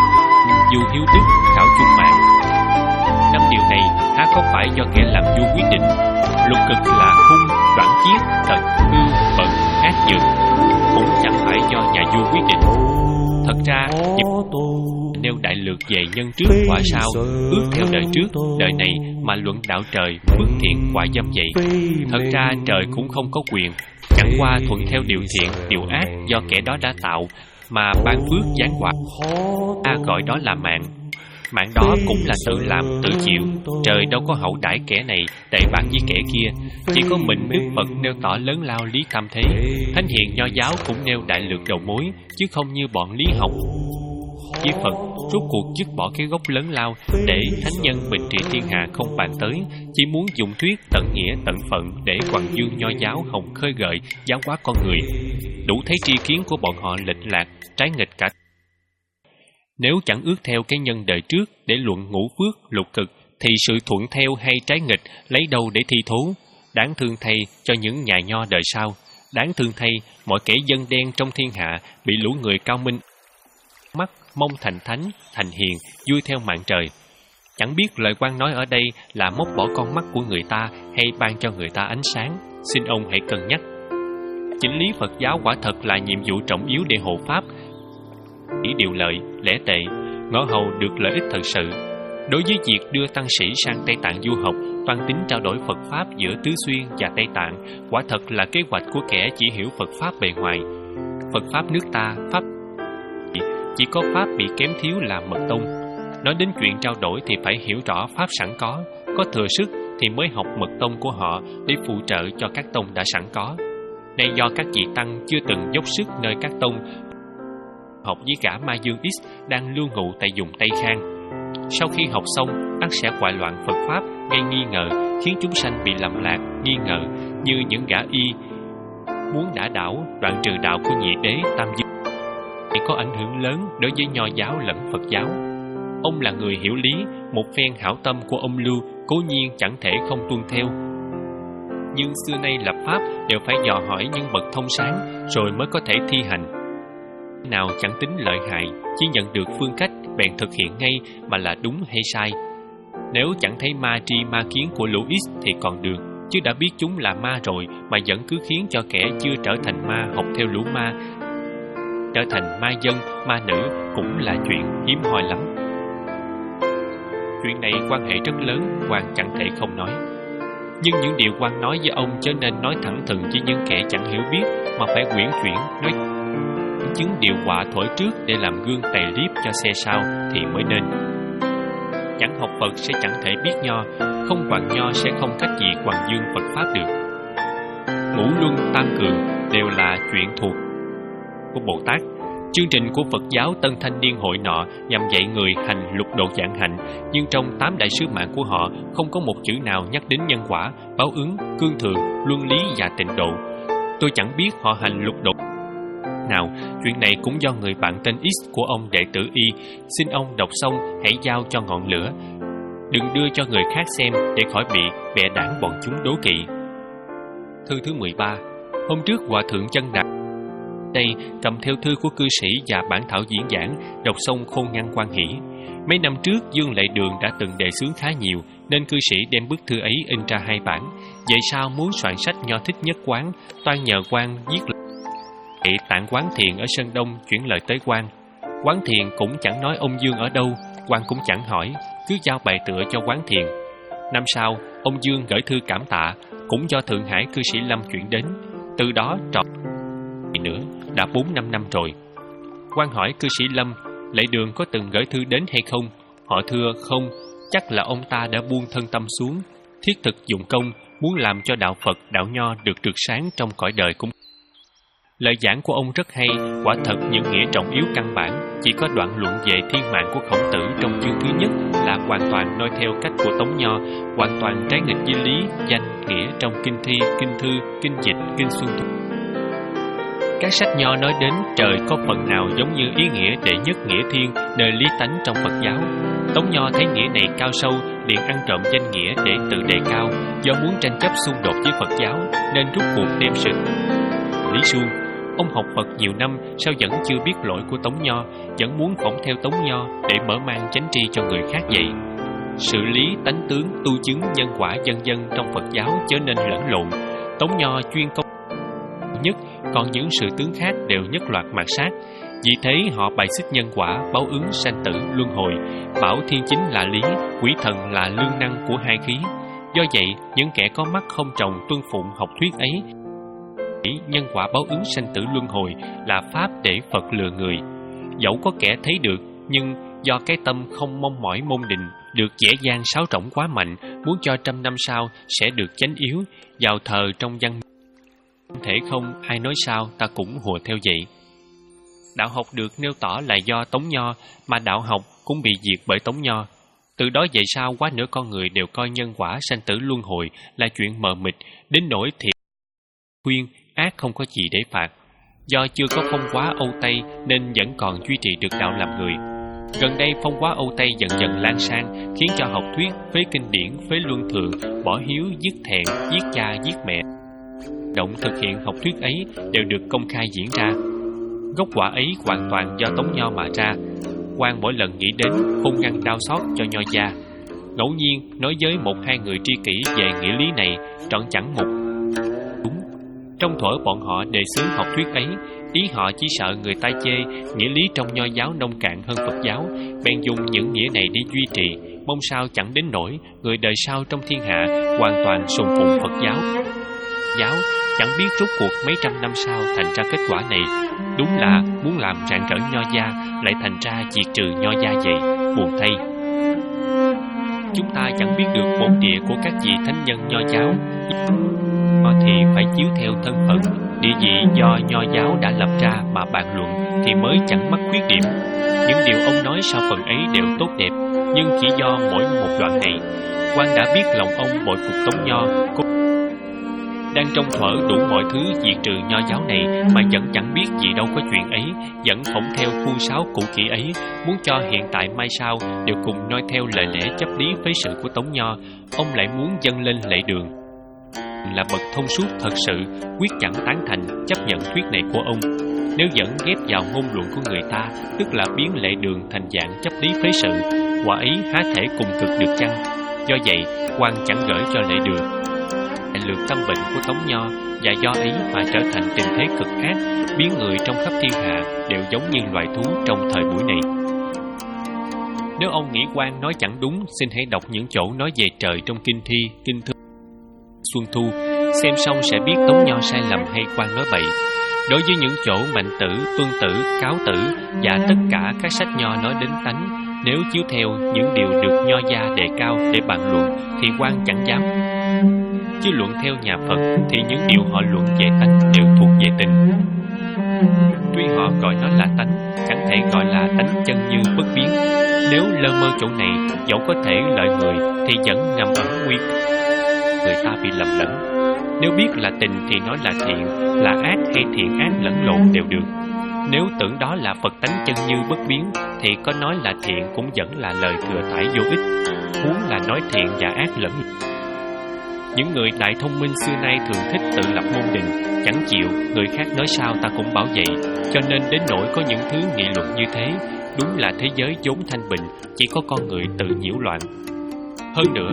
dù hiếu đức khảo chung mạng. Năm điều này há không phải do kẻ làm vua quyết định. Lục cực là hung, đoạn chiết, tật, ưu, bận, ác nhược, cũng chẳng phải do nhà vua quyết định. Thật ra nêu đại lược về nhân trước quả sau, ước theo đời trước, đời này mà luận đạo trời, phước thiện quả dâm vậy. Thật ra trời cũng không có quyền, chẳng qua thuận theo điều thiện, điều ác do kẻ đó đã tạo mà ban phước giáng quả. Ta gọi đó là mạng. Mạng đó cũng là tự làm, tự chịu. Trời đâu có hậu đãi kẻ này để bán với kẻ kia. Chỉ có mình Đức Phật nêu tỏ lớn lao lý tam thế. Thánh hiền Nho giáo cũng nêu đại lược đầu mối, chứ không như bọn lý học. Với Phật rốt cuộc dứt bỏ cái gốc lớn lao để thánh nhân bình trị thiên hạ không bàn tới, chỉ muốn dùng thuyết tận nghĩa tận phận để quằn dương Nho giáo hồng khơi gợi giáo hóa con người. Đủ thấy tri kiến của bọn họ lệch lạc, trái nghịch cả. Nếu chẳng ước theo cái nhân đời trước để luận ngũ phước lục cực, thì sự thuận theo hay trái nghịch lấy đâu để thi thố? Đáng thương thay cho những nhà Nho đời sau, đáng thương thay mọi kẻ dân đen trong thiên hạ bị lũ người cao minh mắt mong thành thánh, thành hiền, vui theo mạng trời. Chẳng biết lời Quan nói ở đây là móc bỏ con mắt của người ta hay ban cho người ta ánh sáng. Xin ông hãy cân nhắc. Chỉnh lý Phật giáo quả thật là nhiệm vụ trọng yếu để hộ pháp, chỉ điều lợi, lẽ tệ, ngõ hầu được lợi ích thật sự. Đối với việc đưa tăng sĩ sang Tây Tạng du học, toan tính trao đổi Phật Pháp giữa Tứ Xuyên và Tây Tạng, quả thật là kế hoạch của kẻ chỉ hiểu Phật Pháp bề ngoài. Phật Pháp nước ta, Pháp chỉ có Pháp bị kém thiếu là mật tông. Nói đến chuyện trao đổi thì phải hiểu rõ Pháp sẵn có, có thừa sức thì mới học mật tông của họ để phụ trợ cho các tông đã sẵn có. Nay do các vị tăng chưa từng dốc sức nơi các tông học với cả Ma Dương X đang lưu ngụ tại vùng Tây Khang. Sau khi học xong, ắt sẽ hoại loạn Phật Pháp, gây nghi ngờ, khiến chúng sanh bị lầm lạc, nghi ngờ, như những gã y muốn đả đảo, đoạn trừ đạo của nhị đế Tam Dương. Này có ảnh hưởng lớn đối với Nho giáo lẫn Phật giáo. Ông là người hiểu lý, một phen hảo tâm của ông Lưu cố nhiên chẳng thể không tuân theo. Nhưng xưa nay lập pháp đều phải dò hỏi những bậc thông sáng rồi mới có thể thi hành. Nào chẳng tính lợi hại, chỉ nhận được phương cách bèn thực hiện ngay mà là đúng hay sai. Nếu chẳng thấy ma tri ma kiến của lũ X thì còn được, chứ đã biết chúng là ma rồi mà vẫn cứ khiến cho kẻ chưa trở thành ma học theo lũ ma, trở thành ma dân, ma nữ cũng là chuyện hiếm hoi lắm. Chuyện này quan hệ rất lớn, Quan chẳng thể không nói. Nhưng những điều Quan nói với ông cho nên nói thẳng thừng với những kẻ chẳng hiểu biết, mà phải quyển chuyển nói chứng điều họa thổi trước để làm gương tày liếp cho xe sau thì mới nên. Chẳng học Phật sẽ chẳng thể biết Nho, không quằn Nho sẽ không cách gì quằn dương Phật Pháp được. Ngũ luân tam cường đều là chuyện thuộc của Bồ Tát. Chương trình của Phật giáo Tân Thanh Niên Hội nọ nhằm dạy người hành lục độ vạn hạnh, nhưng trong tám đại sứ mạng của họ không có một chữ nào nhắc đến nhân quả, báo ứng, cương thường, luân lý và tịnh độ. Tôi chẳng biết họ hành lục độ nào. Chuyện này cũng do người bạn tên X của ông đệ tử Y. Xin ông đọc xong hãy giao cho ngọn lửa, đừng đưa cho người khác xem để khỏi bị bè đảng bọn chúng đố kỵ. Thư thứ mười ba. Hôm trước Hòa Thượng Chân Đạt đây cầm theo thư của cư sĩ và bản thảo diễn giảng, đọc xong khôn ngăn quan hỷ. Mấy năm trước Dương Lệ Đường đã từng đề xướng khá nhiều, nên cư sĩ đem bức thư ấy in ra hai bản. Vậy sao muốn soạn sách Nho Thích Nhất Quán, toan nhờ Quan viết lại Tạng Quán Thiền ở Sơn Đông chuyển lời tới Quan. Quán Thiền cũng chẳng nói ông Dương ở đâu, Quan cũng chẳng hỏi, cứ giao bài tựa cho Quán Thiền. Năm sau, ông Dương gửi thư cảm tạ, cũng do Thượng Hải cư sĩ Lâm chuyển đến. Từ đó trọn nữa đã bốn năm năm rồi. Quan hỏi cư sĩ Lâm, Lệ Đường có từng gửi thư đến hay không? Họ thưa không, chắc là ông ta đã buông thân tâm xuống, thiết thực dụng công, muốn làm cho đạo Phật, đạo Nho được rực sáng trong cõi đời cũng. Lời giảng của ông rất hay, quả thật những nghĩa trọng yếu căn bản. Chỉ có đoạn luận về thiên mạng của Khổng Tử trong chương thứ nhất là hoàn toàn noi theo cách của Tống Nho, hoàn toàn trái nghịch với lý, danh, nghĩa trong kinh thi, kinh thư, kinh dịch, kinh xuân thu. Các sách Nho nói đến trời có phần nào giống như ý nghĩa đệ nhất nghĩa thiên nơi lý tánh trong Phật giáo. Tống Nho thấy nghĩa này cao sâu, liền ăn trộm danh nghĩa để tự đề cao, do muốn tranh chấp xung đột với Phật giáo nên rút cuộc đem sự Lý Suông. Ông học Phật nhiều năm, sao vẫn chưa biết lỗi của Tống Nho, vẫn muốn phỏng theo Tống Nho để mở mang chánh tri cho người khác vậy. Sự lý, tánh tướng, tu chứng, nhân quả vân vân trong Phật giáo trở nên lẫn lộn. Tống Nho chuyên công nhất, còn những sự tướng khác đều nhất loạt mạt sát. Vì thế họ bài xích nhân quả, báo ứng, sanh tử, luân hồi, bảo thiên chính là lý, quỷ thần là lương năng của hai khí. Do vậy, những kẻ có mắt không tròng tuân phụng học thuyết ấy, nhân quả báo ứng sanh tử luân hồi là pháp để Phật lừa người. Dẫu có kẻ thấy được, nhưng do cái tâm không mong mỏi môn định, được dễ dàng sáo rỗng quá mạnh, muốn cho trăm năm sau sẽ được chánh yếu, vào thờ trong văn không thể không, ai nói sao ta cũng hùa theo vậy. Đạo học được nêu tỏ là do Tống Nho, mà đạo học cũng bị diệt bởi Tống Nho. Từ đó về sau, quá nửa con người đều coi nhân quả sanh tử luân hồi là chuyện mờ mịt, đến nỗi thiện khuyên, ác không có gì để phạt. Do chưa có phong hóa Âu Tây nên vẫn còn duy trì được đạo làm người. Gần đây phong hóa Âu Tây dần dần lan sang, khiến cho học thuyết phế kinh điển, phế luân thường, bỏ hiếu, giết thẹn, giết cha, giết mẹ, động thực hiện học thuyết ấy đều được công khai diễn ra. Gốc quả ấy hoàn toàn do Tống Nho mà ra. Quan mỗi lần nghĩ đến không ngăn đau xót cho Nho gia. Ngẫu nhiên nói với một hai người tri kỷ về nghĩa lý này, trọn chẳng một đúng. Trong thuở bọn họ đề xướng học thuyết ấy, ý họ chỉ sợ người ta chê nghĩa lý trong Nho giáo nông cạn hơn Phật giáo, bèn dùng những nghĩa này để duy trì, mong sao chẳng đến nỗi người đời sau trong thiên hạ hoàn toàn sùng phụng Phật giáo. Giáo chẳng biết rốt cuộc mấy trăm năm sau thành ra kết quả này. Đúng là muốn làm rạng rỡ Nho gia, lại thành ra diệt trừ Nho gia vậy, buồn thay. Chúng ta chẳng biết được bổn địa của các vị thánh nhân Nho giáo, họ thì phải chiếu theo thân phận, địa vị do Nho giáo đã lập ra mà bàn luận thì mới chẳng mắc khuyết điểm. Những điều ông nói sau phần ấy đều tốt đẹp, nhưng chỉ do mỗi một đoạn này, Quan đã biết lòng ông bội phục Tống Nho. Đang trong thuở đủ mọi thứ diệt trừ Nho giáo này mà vẫn chẳng biết gì đâu có chuyện ấy, vẫn phỏng theo khuôn sáo cũ kỹ ấy, muốn cho hiện tại mai sau đều cùng noi theo lời lẽ chấp lý phế sự của Tống Nho. Ông lại muốn dâng lên Lệ Đường là bậc thông suốt thật sự, quyết chẳng tán thành chấp nhận thuyết này của ông. Nếu vẫn ghép vào ngôn luận của người ta, tức là biến Lệ Đường thành dạng chấp lý phế sự, quả ấy há thể cùng cực được chăng? Do vậy, Quan chẳng gửi cho Lệ Đường lược tâm bệnh của Tống Nho, và do ấy mà trở thành tình thế cực ác, biến người trong khắp thiên hạ đều giống như loài thú trong thời buổi này. Nếu ông nghĩ Quan nói chẳng đúng, xin hãy đọc những chỗ nói về trời trong kinh thi, kinh thư, xuân thu, xem xong sẽ biết Tống Nho sai lầm hay Quan nói bậy. Đối với những chỗ Mạnh Tử, Tuân Tử, Cáo Tử và tất cả các sách Nho nói đến tánh, nếu chiếu theo những điều được Nho gia đề cao để bàn luận thì Quan chẳng dám. Chứ luận theo nhà Phật thì những điều họ luận về tánh đều thuộc về tình. Tuy họ gọi nó là tánh, chẳng thể gọi là tánh chân như bất biến. Nếu lơ mơ chỗ này, dẫu có thể lợi người thì vẫn ngầm ẩn nguy người ta bị lầm lẫn. Nếu biết là tình thì nói là thiện, là ác hay thiện ác lẫn lộn đều được. Nếu tưởng đó là Phật tánh chân như bất biến thì có nói là thiện cũng vẫn là lời thừa thải vô ích, huống là nói thiện và ác lẫn. Những người đại thông minh xưa nay thường thích tự lập môn định, chẳng chịu người khác nói sao ta cũng bảo vậy, cho nên đến nỗi có những thứ nghị luận như thế. Đúng là thế giới vốn thanh bình, chỉ có con người tự nhiễu loạn. Hơn nữa,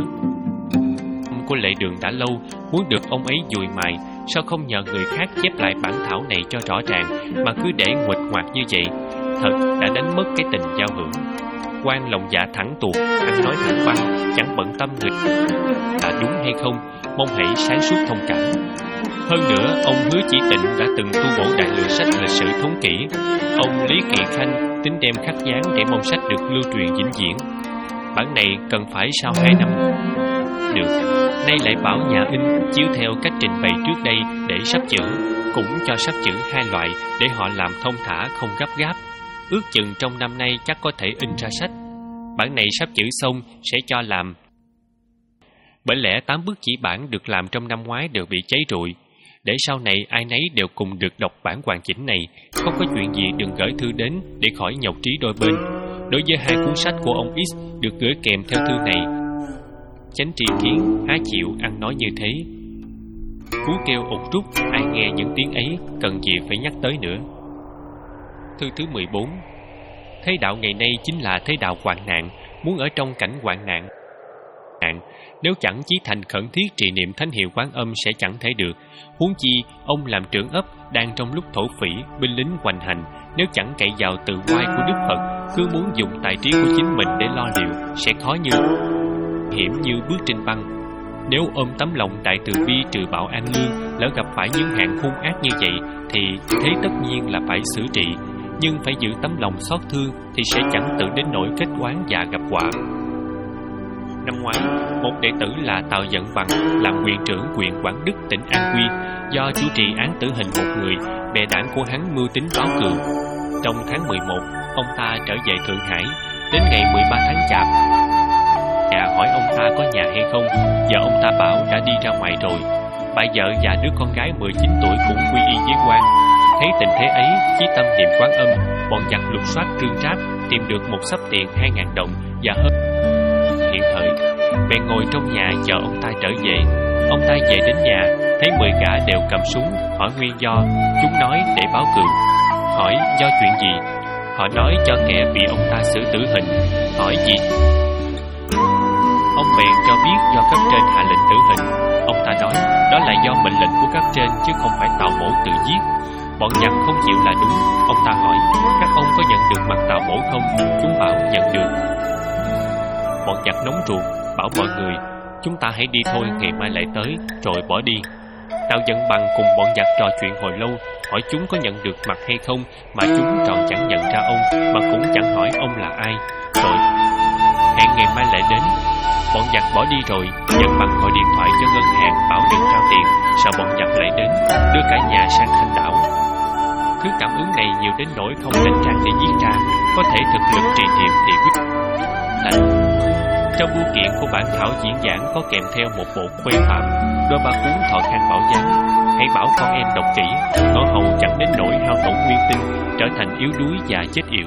của Lệ Đường đã lâu muốn được ông ấy dùi mài, sao không nhờ người khác chép lại bản thảo này cho rõ ràng, mà cứ để nguệch ngoạc như vậy, thật đã đánh mất cái tình giao hưởng. Quan lòng dạ thẳng tuột, ăn nói thẳng băng, chẳng bận tâm người là đúng hay không, mong hãy sáng suốt thông cảm. Hơn nữa, ông Hứa Chỉ Tịnh đã từng tu bổ đại lược sách lịch sử thống kỹ. Ông Lý Kỳ Khanh tính đem khắc dán để mong sách được lưu truyền vĩnh viễn. Bản này cần phải sau hai năm. Được, nay lại bảo nhà in chiếu theo cách trình bày trước đây để sắp chữ, cũng cho sắp chữ hai loại để họ làm thông thả không gấp gáp. Ước chừng trong năm nay chắc có thể in ra sách. Bản này sắp chữ xong sẽ cho làm. Bởi lẽ tám bức chỉ bản được làm trong năm ngoái đều bị cháy rụi. Để sau này ai nấy đều cùng được đọc bản hoàn chỉnh này, không có chuyện gì đừng gửi thư đến để khỏi nhọc trí đôi bên. Đối với hai cuốn sách của ông X được gửi kèm theo thư này, Chánh Tri Kiến há chịu ăn nói như thế. Cú kêu ụt rút, ai nghe những tiếng ấy cần gì phải nhắc tới nữa. Thư thứ mười bốn. Thế đạo ngày nay chính là thế đạo hoạn nạn, muốn ở trong cảnh hoạn nạn. nạn Nếu chẳng chí thành khẩn thiết trì niệm thánh hiệu Quán Âm sẽ chẳng thể được. Huống chi ông làm trưởng ấp đang trong lúc thổ phỉ, binh lính hoành hành, nếu chẳng cậy vào từ oai của Đức Phật, cứ muốn dùng tài trí của chính mình để lo liệu, sẽ khó như hiểm như bước trên băng. Nếu ôm tấm lòng đại từ bi trừ bạo an lương, lỡ gặp phải những hạn hung ác như vậy, thì thế tất nhiên là phải xử trị. Nhưng phải giữ tấm lòng xót thương thì sẽ chẳng tự đến nỗi kết oán và gặp họa. Năm ngoái, một đệ tử là Tào Dận Bằng làm quyền trưởng huyện Quảng Đức, tỉnh An Quy, do chủ trì án tử hình một người, bè đảng của hắn mưu tính báo cừu. Trong tháng mười một, ông ta trở về Thượng Hải. Đến ngày mười ba tháng Chạp, nhà hỏi ông ta có nhà hay không. Vợ ông ta bảo đã đi ra ngoài rồi. Bà vợ và đứa con gái mười chín tuổi cũng quy y với quan. Thấy tình thế ấy, chí tâm niệm Quán Âm, bọn giặc lục soát trương tráp, tìm được một xấp tiền hai ngàn đồng và hơn hiện thời. Bèn ngồi trong nhà chờ ông ta trở về. Ông ta về đến nhà, thấy mười gã đều cầm súng, hỏi nguyên do. Chúng nói để báo cừu. Hỏi do chuyện gì? Họ nói cho kẻ bị ông ta xử tử hình. Hỏi gì? Ông bèn cho biết do cấp trên hạ lệnh tử hình. Ông ta nói đó là do mệnh lệnh của cấp trên chứ không phải Tào Mỗ tự giết. Bọn giặc không chịu là đúng. Ông ta hỏi các ông có nhận được mặt Tào Mỗ không? Chúng bảo nhận được. Bọn giặc nóng ruột, bảo mọi người chúng ta hãy đi thôi, ngày mai lại tới, rồi bỏ đi. Tào Dận Bằng cùng bọn giặc trò chuyện hồi lâu, hỏi chúng có nhận được mặt hay không, mà chúng tròn chẳng nhận ra ông, mà cũng chẳng hỏi ông là ai. Rồi hẹn ngày mai lại đến. Bọn giặc bỏ đi rồi. Dận Bằng gọi điện thoại cho ngân hàng bảo đừng trao tiền, sợ bọn giặc lại đến đưa cả nhà sang Thanh Đảo. Thứ cảm ứng này nhiều đến nỗi không đánh trang để viết ra, có thể thực lực trì niệm thì quyết lạnh. Trong bưu kiện của bản thảo diễn giảng có kèm theo một bộ khuê phạm, đôi ba cuốn thọ khang bảo giám. Hãy bảo con em đọc kỹ, ngõ hầu chẳng đến nỗi hao tổn nguyên tinh, trở thành yếu đuối và chết yểu.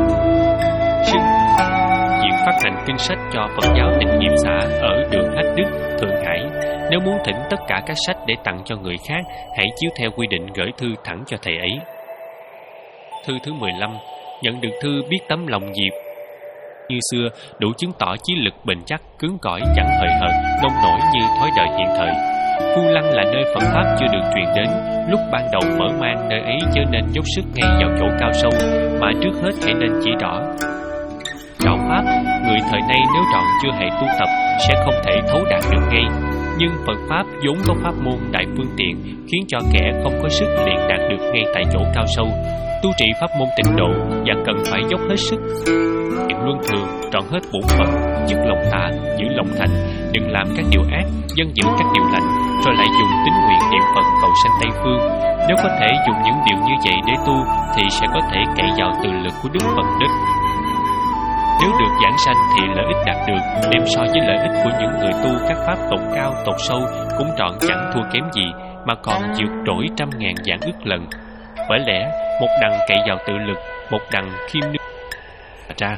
Sinh Viện phát hành kinh sách cho Phật giáo Tịnh Nghiệp xã ở đường Hách Đức, Thượng Hải. Nếu muốn thỉnh tất cả các sách để tặng cho người khác, hãy chiếu theo quy định gửi thư thẳng cho thầy ấy. Thư thứ mười lăm. Nhận được thư biết tấm lòng Diệp như xưa, đủ chứng tỏ chí lực bền chắc, cứng cỏi, chẳng hời hợt, nông nổi như thói đời hiện thời. Phu Lăng là nơi Phật pháp chưa được truyền đến. Lúc ban đầu mở mang nơi ấy chớ nên dốc sức ngay vào chỗ cao sâu, mà trước hết hãy nên chỉ rõ đạo pháp. Người thời nay nếu trọn chưa hề tu tập sẽ không thể thấu đạt được ngay. Nhưng Phật pháp vốn có pháp môn đại phương tiện, khiến cho kẻ không có sức liền đạt được ngay tại chỗ cao sâu. Tu trị pháp môn tịnh độ và cần phải dốc hết sức, hiện luân thường, trọn hết bổn phận, dứt lòng tà, giữ lòng thành, đừng làm các điều ác, dân giữ các điều lành, rồi lại dùng tín nguyện niệm Phật cầu sanh Tây phương. Nếu có thể dùng những điều như vậy để tu, thì sẽ có thể cậy vào từ lực của Đức Phật đích. Nếu được giảng sanh thì lợi ích đạt được, đem so với lợi ích của những người tu các pháp tột cao tột sâu cũng trọn chẳng thua kém gì, mà còn vượt trội trăm ngàn vạn ức lần. Bởi lẽ một đằng cậy vào tự lực, một đằng khiêm nương ra.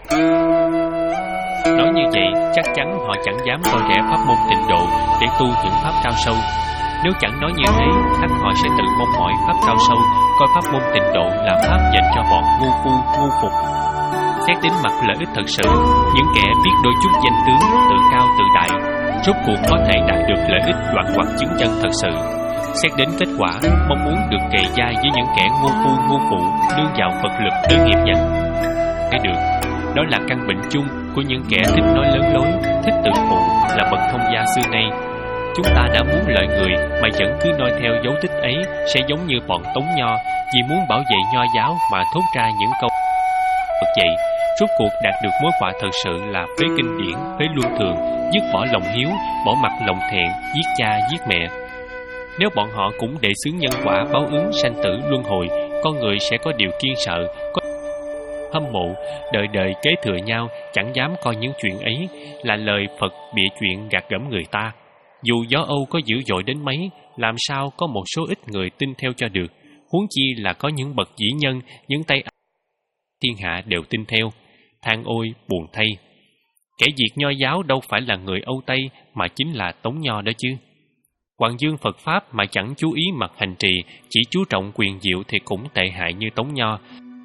Nói như vậy chắc chắn họ chẳng dám coi rẻ pháp môn tịnh độ để tu những pháp cao sâu. Nếu chẳng nói như thế, chắc họ sẽ tự mong mỏi pháp cao sâu, coi pháp môn tịnh độ là pháp dành cho bọn ngu phu ngu phục. Xét đến mặt lợi ích thật sự, những kẻ biết đôi chút danh tướng, tự cao tự đại, rốt cuộc có thể đạt được lợi ích đoạn hoặc chứng chân thật sự. Xét đến kết quả, mong muốn được kề vai với những kẻ ngu phu ngu phụ, nương vào Phật lực để nghiệp dành cái được. Đó là căn bệnh chung của những kẻ thích nói lớn lối, thích tự phụ, là bậc thông gia xưa nay. Chúng ta đã muốn lợi người mà vẫn cứ noi theo dấu tích ấy, sẽ giống như bọn Tống Nho, vì muốn bảo vệ Nho giáo mà thốt ra những câu Phật dạy, rốt cuộc đạt được mối quả thật sự là phế kinh điển, phế luân thường, dứt bỏ lòng hiếu, bỏ mặc lòng thẹn, giết cha giết mẹ. Nếu bọn họ cũng để xướng nhân quả báo ứng sanh tử luân hồi, con người sẽ có điều kiên sợ, có hâm mộ, đời đời kế thừa nhau, chẳng dám coi những chuyện ấy là lời Phật bịa chuyện gạt gẫm người ta. Dù gió Âu có dữ dội đến mấy, làm sao có một số ít người tin theo cho được, huống chi là có những bậc vĩ nhân, những tay thiên hạ đều tin theo. Than ôi buồn thay, kẻ diệt nho giáo đâu phải là người Âu Tây mà chính là Tống Nho đó chứ. Hoàng dương Phật Pháp mà chẳng chú ý mặt hành trì, chỉ chú trọng quyền diệu thì cũng tệ hại như Tống Nho.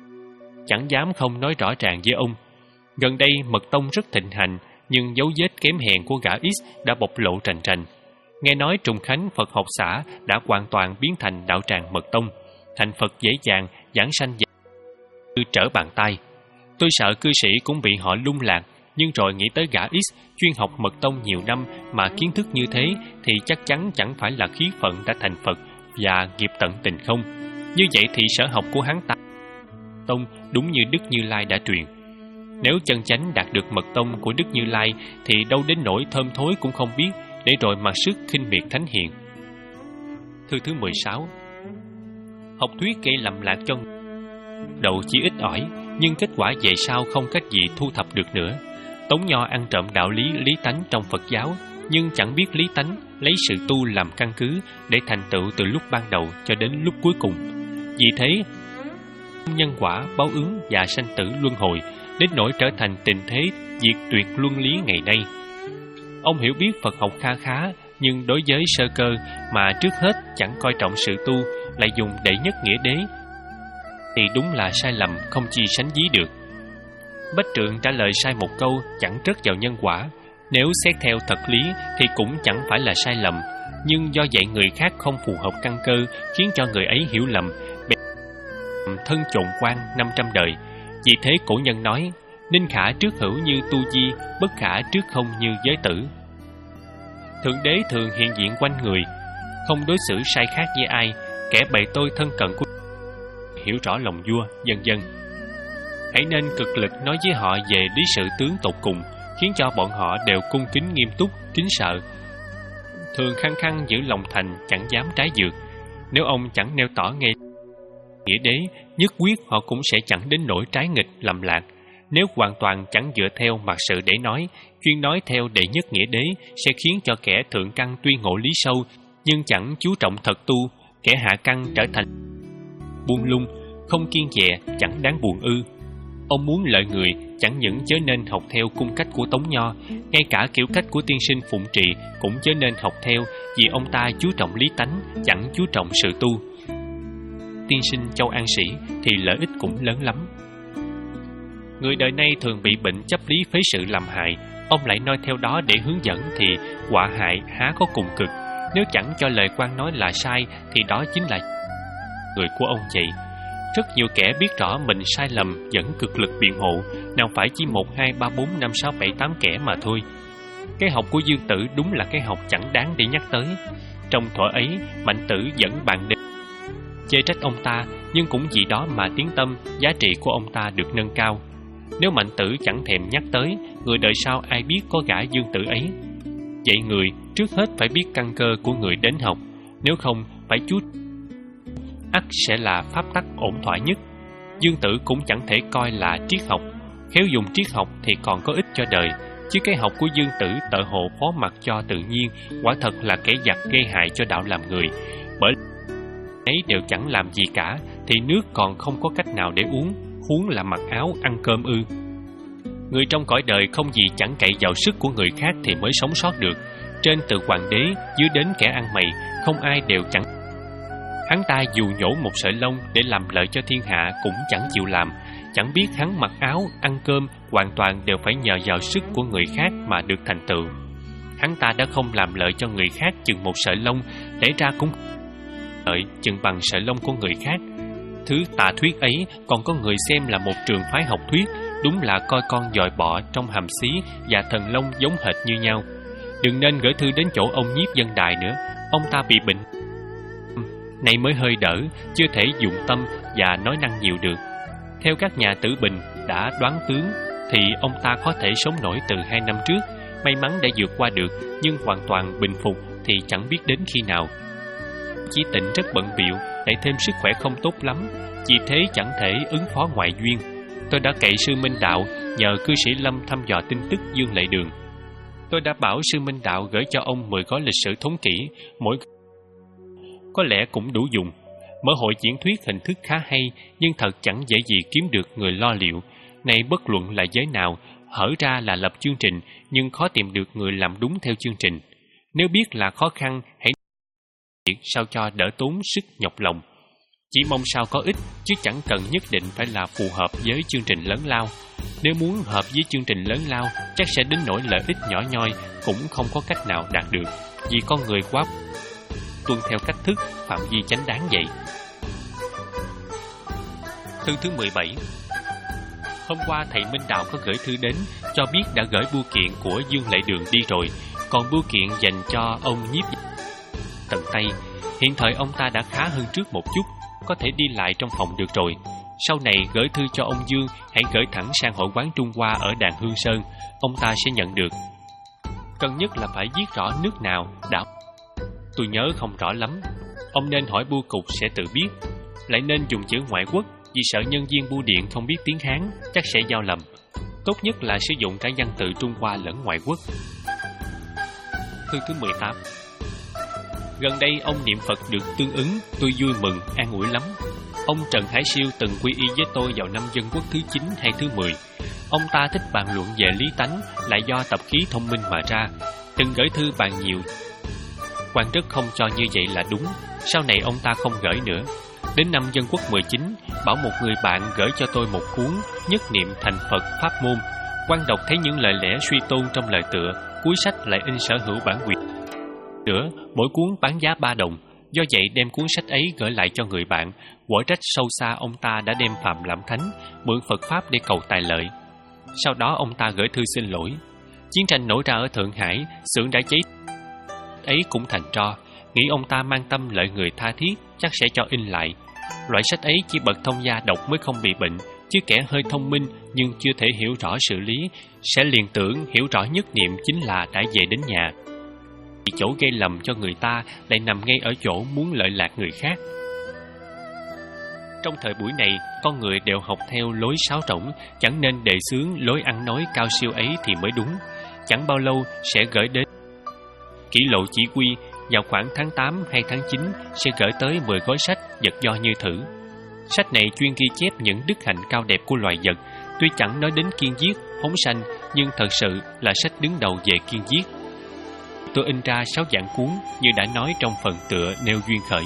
Chẳng dám không nói rõ ràng với ông. Gần đây mật tông rất thịnh hành, nhưng dấu vết kém hèn của gã X đã bộc lộ rành rành. Nghe nói Trùng Khánh Phật học xã đã hoàn toàn biến thành đạo tràng mật tông, thành Phật dễ dàng, giảng sanh như trở bàn tay. Tôi sợ cư sĩ cũng bị họ lung lạc, nhưng rồi nghĩ tới gã X chuyên học mật tông nhiều năm mà kiến thức như thế thì chắc chắn chẳng phải là khí phận đã thành Phật và nghiệp tận tình không. Như vậy thì sở học của hắn ta tông đúng như Đức Như Lai đã truyền. Nếu chân chánh đạt được mật tông của Đức Như Lai thì đâu đến nỗi thơm thối cũng không biết, để rồi mặc sức khinh miệt thánh hiền. Thư thứ mười sáu. Học thuyết gây lầm lạc cho đầu chỉ ít ỏi, nhưng kết quả về sau không cách gì thu thập được nữa. Tống Nho ăn trộm đạo lý lý tánh trong Phật giáo, nhưng chẳng biết lý tánh, lấy sự tu làm căn cứ để thành tựu từ lúc ban đầu cho đến lúc cuối cùng. Vì thế, nhân quả, báo ứng và sanh tử luân hồi đến nỗi trở thành tình thế diệt tuyệt luân lý ngày nay. Ông hiểu biết Phật học kha khá, nhưng đối với sơ cơ mà trước hết chẳng coi trọng sự tu, lại dùng đệ nhất nghĩa đế, thì đúng là sai lầm không chi sánh ví được. Bách Trượng trả lời sai một câu chẳng trớt vào nhân quả. Nếu xét theo thật lý thì cũng chẳng phải là sai lầm, nhưng do dạy người khác không phù hợp căn cơ, khiến cho người ấy hiểu lầm, thân trộn quan năm trăm đời. Vì thế cổ nhân nói, ninh khả trước hữu như tu di, bất khả trước không như giới tử. Thượng đế thường hiện diện quanh người, không đối xử sai khác với ai, kẻ bày tôi thân cận của hiểu rõ lòng vua, vân vân. Hãy nên cực lực nói với họ về lý sự tướng tột cùng, khiến cho bọn họ đều cung kính nghiêm túc, kính sợ, thường khăng khăng giữ lòng thành, chẳng dám trái dược. Nếu ông chẳng nêu tỏ ngay nghĩa đế, nhất quyết họ cũng sẽ chẳng đến nỗi trái nghịch lầm lạc. Nếu hoàn toàn chẳng dựa theo mặt sự để nói, chuyên nói theo đệ nhất nghĩa đế, sẽ khiến cho kẻ thượng căn tuy ngộ lý sâu, nhưng chẳng chú trọng thật tu, kẻ hạ căn trở thành buông lung, không kiên dè, chẳng đáng buồn ư. Ông muốn lợi người, chẳng những chớ nên học theo cung cách của Tống Nho, ngay cả kiểu cách của tiên sinh Phụng Trì cũng chớ nên học theo, vì ông ta chú trọng lý tánh, chẳng chú trọng sự tu. Tiên sinh Châu An Sĩ thì lợi ích cũng lớn lắm. Người đời nay thường bị bệnh chấp lý phế sự làm hại, ông lại nói theo đó để hướng dẫn thì họa hại há có cùng cực. Nếu chẳng cho lời quan nói là sai thì đó chính là người của ông vậy. Rất nhiều kẻ biết rõ mình sai lầm vẫn cực lực biện hộ, nào phải chỉ một, hai, ba, bốn, năm, sáu, bảy, tám kẻ mà thôi. Cái học của Dương Tử đúng là cái học chẳng đáng để nhắc tới. Trong thuở ấy, Mạnh Tử vẫn bàn định chê trách ông ta, nhưng cũng vì đó mà tiếng tâm, giá trị của ông ta được nâng cao. Nếu Mạnh Tử chẳng thèm nhắc tới, người đời sau ai biết có gã Dương Tử ấy. Vậy người trước hết phải biết căn cơ của người đến học, nếu không phải chú ắt sẽ là pháp tắc ổn thỏa nhất. Dương Tử cũng chẳng thể coi là triết học, khéo dùng triết học thì còn có ích cho đời, chứ cái học của Dương Tử tợ hộ phó mặc cho tự nhiên, quả thật là kẻ giặc gây hại cho đạo làm người. Bởi ấy đều chẳng làm gì cả thì nước còn không có cách nào để uống, huống là mặc áo ăn cơm ư. Người trong cõi đời không gì chẳng cậy vào sức của người khác thì mới sống sót được. Trên từ hoàng đế dưới đến kẻ ăn mày, không ai đều chẳng. Hắn ta dù nhổ một sợi lông để làm lợi cho thiên hạ cũng chẳng chịu làm. Chẳng biết hắn mặc áo, ăn cơm hoàn toàn đều phải nhờ vào sức của người khác mà được thành tựu. Hắn ta đã không làm lợi cho người khác chừng một sợi lông, lẽ ra cũng lợi chừng bằng sợi lông của người khác. Thứ tà thuyết ấy còn có người xem là một trường phái học thuyết, đúng là coi con dòi bọ trong hàm xí và thần long giống hệt như nhau. Đừng nên gửi thư đến chỗ ông Nhiếp Dân Đài nữa, ông ta bị bệnh nay mới hơi đỡ, chưa thể dụng tâm và nói năng nhiều được. Theo các nhà tử bình, đã đoán tướng thì ông ta có thể sống nổi từ hai năm trước. May mắn đã vượt qua được, nhưng hoàn toàn bình phục thì chẳng biết đến khi nào. Chí Tịnh rất bận bịu, lại thêm sức khỏe không tốt lắm, vì thế chẳng thể ứng phó ngoại duyên. Tôi đã cậy sư Minh Đạo nhờ cư sĩ Lâm thăm dò tin tức Dương Lệ Đường. Tôi đã bảo sư Minh Đạo gửi cho ông mười gói lịch sử thống kỹ, mỗi có lẽ cũng đủ dùng. Mở hội diễn thuyết hình thức khá hay, nhưng thật chẳng dễ gì kiếm được người lo liệu. Này bất luận là giới nào, hở ra là lập chương trình, nhưng khó tìm được người làm đúng theo chương trình. Nếu biết là khó khăn, hãy sao cho đỡ tốn sức nhọc lòng. Chỉ mong sao có ích, chứ chẳng cần nhất định phải là phù hợp với chương trình lớn lao. Nếu muốn hợp với chương trình lớn lao, chắc sẽ đến nỗi lợi ích nhỏ nhoi cũng không có cách nào đạt được, vì con người quá tuân theo cách thức phạm vi chánh đáng vậy. Thư thứ mười bảy. Hôm qua thầy Minh Đạo có gửi thư đến, cho biết đã gửi bưu kiện của Dương Lệ Đường đi rồi, còn bưu kiện dành cho ông Nhiếp tận tay. Hiện thời ông ta đã khá hơn trước một chút, có thể đi lại trong phòng được rồi. Sau này gửi thư cho ông Dương, hãy gửi thẳng sang hội quán Trung Hoa ở Đàn Hương Sơn, ông ta sẽ nhận được. Cần nhất là phải viết rõ nước nào, đảo. Tôi nhớ không rõ lắm, ông nên hỏi bưu cục sẽ tự biết. Lại nên dùng chữ ngoại quốc, vì sợ nhân viên bưu điện không biết tiếng Hán, chắc sẽ giao lầm. Tốt nhất là sử dụng cả văn tự Trung Hoa lẫn ngoại quốc. Thư thứ mười tám. Gần đây ông niệm Phật được tương ứng, tôi vui mừng, an ủi lắm. Ông Trần Hải Siêu từng quy y với tôi vào năm Dân Quốc thứ chín hay thứ mười. Ông ta thích bàn luận về lý tánh, lại do tập khí thông minh mà ra, từng gửi thư bàn nhiều. Quan rất không cho như vậy là đúng, sau này ông ta không gửi nữa. Đến năm Dân Quốc mười chín, bảo một người bạn gửi cho tôi một cuốn Nhất Niệm Thành Phật Pháp Môn. Quan đọc thấy những lời lẽ suy tôn trong lời tựa, cuối sách lại in sở hữu bản quyền. Nữa, mỗi cuốn bán giá ba đồng, do vậy đem cuốn sách ấy gửi lại cho người bạn, quở trách sâu xa ông ta đã đem Phạm làm thánh, mượn Phật Pháp để cầu tài lợi. Sau đó ông ta gửi thư xin lỗi. Chiến tranh nổ ra ở Thượng Hải, xưởng đã cháy ấy cũng thành tro. Nghĩ ông ta mang tâm lợi người tha thiết, chắc sẽ cho in lại. Loại sách ấy chỉ bậc thông gia đọc mới không bị bệnh, chứ kẻ hơi thông minh nhưng chưa thể hiểu rõ sự lý, sẽ liền tưởng hiểu rõ nhất niệm chính là đã về đến nhà. Vì chỗ gây lầm cho người ta lại nằm ngay ở chỗ muốn lợi lạc người khác. Trong thời buổi này, con người đều học theo lối sáo rỗng, chẳng nên đề xướng lối ăn nói cao siêu ấy thì mới đúng. Chẳng bao lâu sẽ gửi đến Kỷ Lộ chỉ huy vào khoảng tháng tám hay tháng chín sẽ gửi tới mười gói sách vật do như thử. Sách này chuyên ghi chép những đức hạnh cao đẹp của loài vật, tuy chẳng nói đến kiên giết, phóng sanh, nhưng thật sự là sách đứng đầu về kiên giết. Tôi in ra sáu dạng cuốn như đã nói trong phần tựa nêu duyên khởi.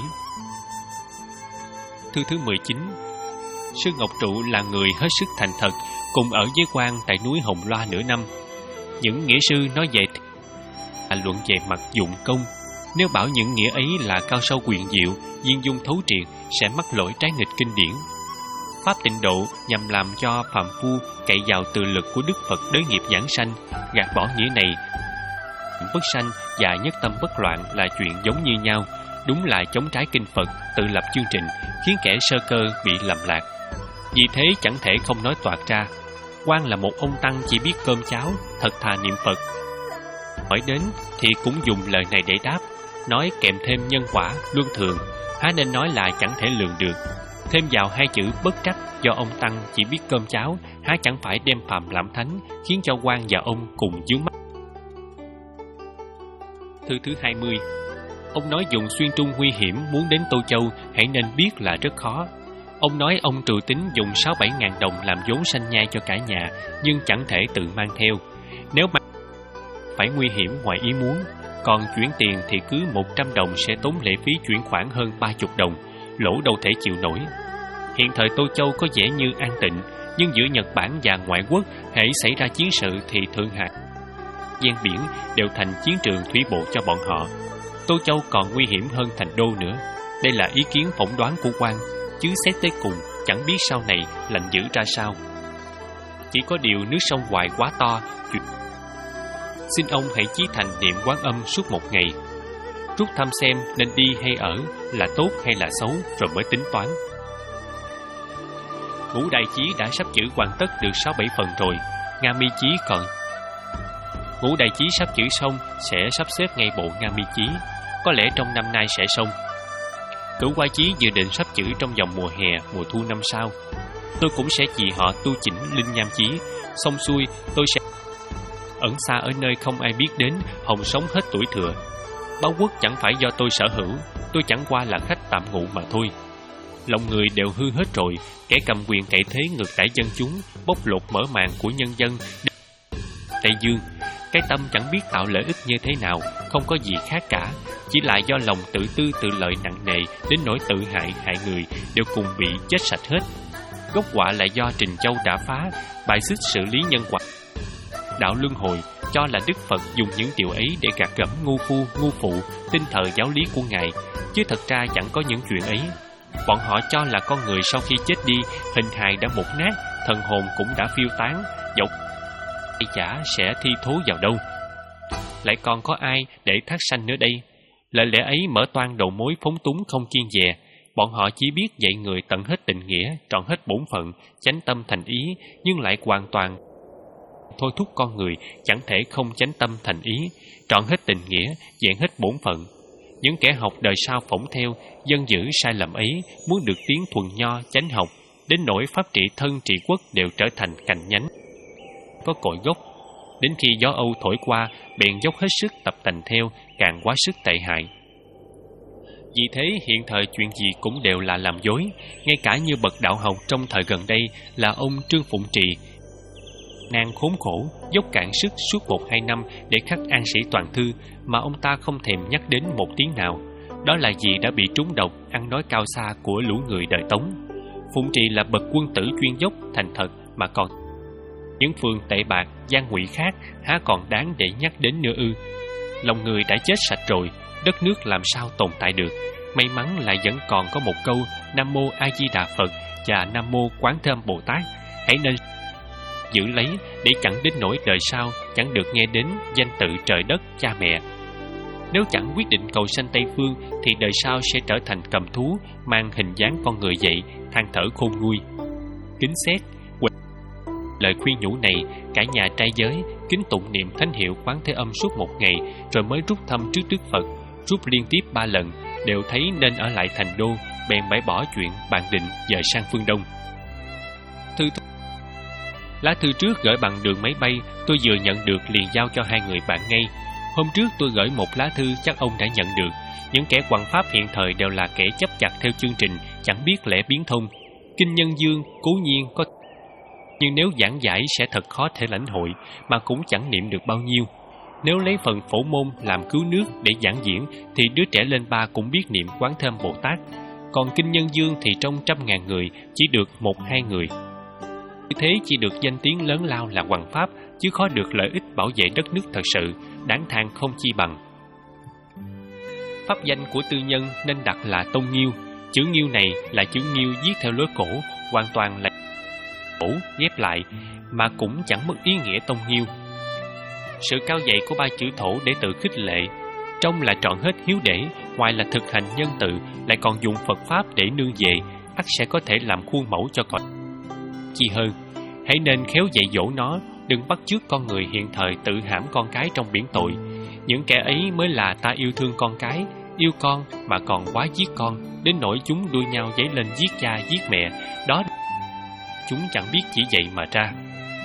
Thư thứ mười chín. Sư Ngọc Trụ là người hết sức thành thật, cùng ở với quan tại núi Hồng Loa nửa năm. Những nghĩa sư nói về là luận về mặt dụng công. Nếu bảo những nghĩa ấy là cao sâu quyền diệu, viên dung thấu triệt, sẽ mắc lỗi trái nghịch kinh điển. Pháp tịnh độ nhằm làm cho phàm phu cậy vào từ lực của Đức Phật đới nghiệp giảng sanh, gạt bỏ nghĩa này. Bất sanh và nhất tâm bất loạn là chuyện giống như nhau, đúng là chống trái kinh Phật, tự lập chương trình, khiến kẻ sơ cơ bị lầm lạc. Vì thế chẳng thể không nói toạc ra. Quan là một ông tăng chỉ biết cơm cháo, thật thà niệm Phật. Hỏi đến thì cũng dùng lời này để đáp, nói kèm thêm nhân quả, luân thường, há nên nói là chẳng thể lường được. Thêm vào hai chữ bất trắc do ông tăng chỉ biết cơm cháo, há chẳng phải đem phàm làm thánh, khiến cho quan và ông cùng vướng mắc. Thư thứ hai mươi. Ông nói dùng xuyên trung nguy hiểm, muốn đến Tô Châu hãy nên biết là rất khó. Ông nói ông trừ tính dùng sáu bảy ngàn đồng làm vốn sanh nhai cho cả nhà, nhưng chẳng thể tự mang theo. Nếu mà phải nguy hiểm ngoài ý muốn, còn chuyển tiền thì cứ một trăm đồng sẽ tốn lệ phí chuyển khoản hơn ba mươi đồng, lỗ đâu thể chịu nổi. Hiện thời Tô Châu có vẻ như an tịnh, nhưng giữa Nhật Bản và ngoại quốc hễ xảy ra chiến sự thì Thượng Hải ven biển đều thành chiến trường thủy bộ cho bọn họ. Tô Châu còn nguy hiểm hơn thành đô nữa. Đây là ý kiến phỏng đoán của quan, chứ xét tới cùng chẳng biết sau này lạnh dữ ra sao. Chỉ có điều nước sông Hoài quá to, xin ông hãy chí thành niệm Quán Âm suốt một ngày, rút thăm xem nên đi hay ở, là tốt hay là xấu, rồi mới tính toán. Ngũ Đại Chí đã sắp chữ hoàn tất được sáu bảy phần rồi. Nga Mi Chí còn. Ngũ Đại Chí sắp chữ xong sẽ sắp xếp ngay bộ Nga Mi Chí, có lẽ trong năm nay sẽ xong. Cửu Hoa Chí dự định sắp chữ trong vòng mùa hè, mùa thu năm sau. Tôi cũng sẽ vì họ tu chỉnh Linh Nham Chí. Xong xuôi tôi sẽ ẩn xa ở nơi không ai biết đến, hòng sống hết tuổi thừa. Báo quốc chẳng phải do tôi sở hữu, tôi chẳng qua là khách tạm ngụ mà thôi. Lòng người đều hư hết rồi, kẻ cầm quyền cậy thế ngược đãi dân chúng, bóc lột mở màn của nhân dân. Tây Dương, cái tâm chẳng biết tạo lợi ích như thế nào, không có gì khác cả, chỉ là do lòng tự tư tự lợi nặng nề đến nỗi tự hại hại người đều cùng bị chết sạch hết. Gốc quả là do Trình Châu đã phá, bài xích xử lý nhân quả. Đạo luân hồi cho là Đức Phật dùng những điều ấy để gạt gẫm ngu phu, ngu phụ, tin thờ giáo lý của Ngài, chứ thật ra chẳng có những chuyện ấy. Bọn họ cho là con người sau khi chết đi, hình hài đã mục nát, thần hồn cũng đã phiêu tán, dẫu chả sẽ thi thố vào đâu. Lại còn có ai để thác sanh nữa đây? Lời lẽ ấy mở toang đầu mối phóng túng không kiêng dè. Bọn họ chỉ biết dạy người tận hết tình nghĩa, trọn hết bổn phận, chánh tâm thành ý, nhưng lại hoàn toàn thôi thúc con người chẳng thể không chánh tâm thành ý, trọn hết tình nghĩa, vẹn hết bổn phận. Những kẻ học đời sau phỏng theo, dân giữ sai lầm ấy, muốn được tiếng thuần nho, chánh học, đến nỗi pháp trị thân trị quốc đều trở thành cành nhánh có cội gốc. Đến khi gió Âu thổi qua, bèn dốc hết sức tập tành theo, càng quá sức tệ hại. Vì thế hiện thời chuyện gì cũng đều là làm dối, ngay cả như bậc đạo học trong thời gần đây là ông Trương Phụng Trì, nan khốn khổ, dốc cạn sức suốt một hai năm để khắc An Sĩ toàn thư, mà ông ta không thèm nhắc đến một tiếng nào. Đó là vì đã bị trúng độc ăn nói cao xa của lũ người đời Tống. Phụng Trì là bậc quân tử chuyên dốc, thành thật, mà còn những phương tệ bạc, gian ngụy khác há còn đáng để nhắc đến nữa ư? Lòng người đã chết sạch rồi, đất nước làm sao tồn tại được? May mắn là vẫn còn có một câu Nam Mô A Di Đà Phật và Nam Mô Quán Thế Âm Bồ Tát. Hãy nên giữ lấy để chẳng đến nỗi đời sau chẳng được nghe đến danh tự trời đất cha mẹ. Nếu chẳng quyết định cầu sanh Tây Phương thì đời sau sẽ trở thành cầm thú mang hình dáng con người vậy, than thở khôn nguôi. Kính xét lời khuyên nhủ này, cả nhà trai giới kính tụng niệm thánh hiệu Quán Thế Âm suốt một ngày, rồi mới rút thăm trước Đức Phật. Rút liên tiếp ba lần, đều thấy nên ở lại thành đô, bèn bãi bỏ chuyện bàn định dời sang phương Đông. Thư th... Lá thư trước gửi bằng đường máy bay, tôi vừa nhận được liền giao cho hai người bạn ngay. Hôm trước tôi gửi một lá thư, chắc ông đã nhận được. Những kẻ hoằng pháp hiện thời đều là kẻ chấp chặt theo chương trình, chẳng biết lẽ biến thông. Kinh Nhân Dương cố nhiên có, nhưng nếu giảng giải sẽ thật khó thể lãnh hội, mà cũng chẳng niệm được bao nhiêu. Nếu lấy phần phổ môn làm cứu nước để giảng diễn thì đứa trẻ lên ba cũng biết niệm Quán Thế Âm Bồ Tát. Còn Kinh Nhân Dương thì trong trăm ngàn người chỉ được một hai người. Như thế chỉ được danh tiếng lớn lao là hoằng pháp, chứ khó được lợi ích bảo vệ đất nước thật sự, đáng than không chi bằng. Pháp danh của tư nhân nên đặt là Tông Nghiêu. Chữ Nghiêu này là chữ Nghiêu viết theo lối cổ, hoàn toàn là cổ ghép lại, mà cũng chẳng mất ý nghĩa Tông Nghiêu. Sự cao dạy của ba chữ thổ để tự khích lệ, trong là trọn hết hiếu để, ngoài là thực hành nhân từ, lại còn dùng Phật Pháp để nương về, ắt sẽ có thể làm khuôn mẫu cho cõi. Chi hơn, hãy nên khéo dạy dỗ nó, đừng bắt chước con người hiện thời tự hãm con cái trong biển tội. Những kẻ ấy mới là ta yêu thương con cái, yêu con mà còn quá giết con, đến nỗi chúng đua nhau dấy lên giết cha giết mẹ, đó chúng chẳng biết chỉ dạy mà ra.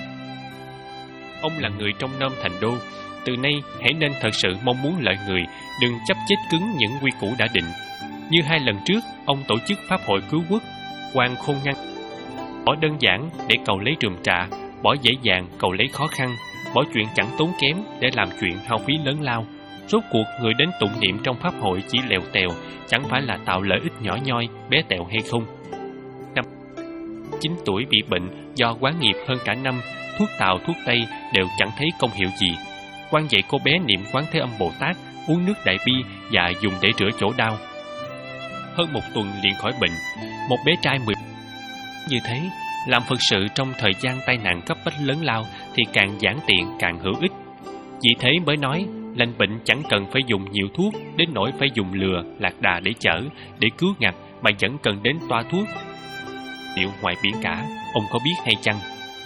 Ông là người trong nôm thành đô, từ nay hãy nên thật sự mong muốn lợi người, đừng chấp chết cứng những quy củ đã định. Như hai lần trước, ông tổ chức pháp hội cứu quốc, quan khôn ngăn, bỏ đơn giản để cầu lấy trường trà, bỏ dễ dàng cầu lấy khó khăn, bỏ chuyện chẳng tốn kém để làm chuyện hao phí lớn lao. Rốt cuộc người đến tụng niệm trong pháp hội chỉ lèo tèo, chẳng phải là tạo lợi ích nhỏ nhoi, bé tẹo hay không? Năm chín tuổi bị bệnh do quán nghiệp hơn cả năm, thuốc tàu thuốc tây đều chẳng thấy công hiệu gì. Quan dạy cô bé niệm Quán Thế Âm Bồ Tát, uống nước đại bi và dùng để rửa chỗ đau. Hơn một tuần liền khỏi bệnh. Một bé trai mười như thế, làm Phật sự trong thời gian tai nạn cấp bách lớn lao thì càng giản tiện càng hữu ích. Vì thế mới nói, lành bệnh chẳng cần phải dùng nhiều thuốc, đến nỗi phải dùng lừa, lạc đà để chở, để cứu ngặt, mà vẫn cần đến toa thuốc. điệu ngoài biển cả, ông có biết hay chăng?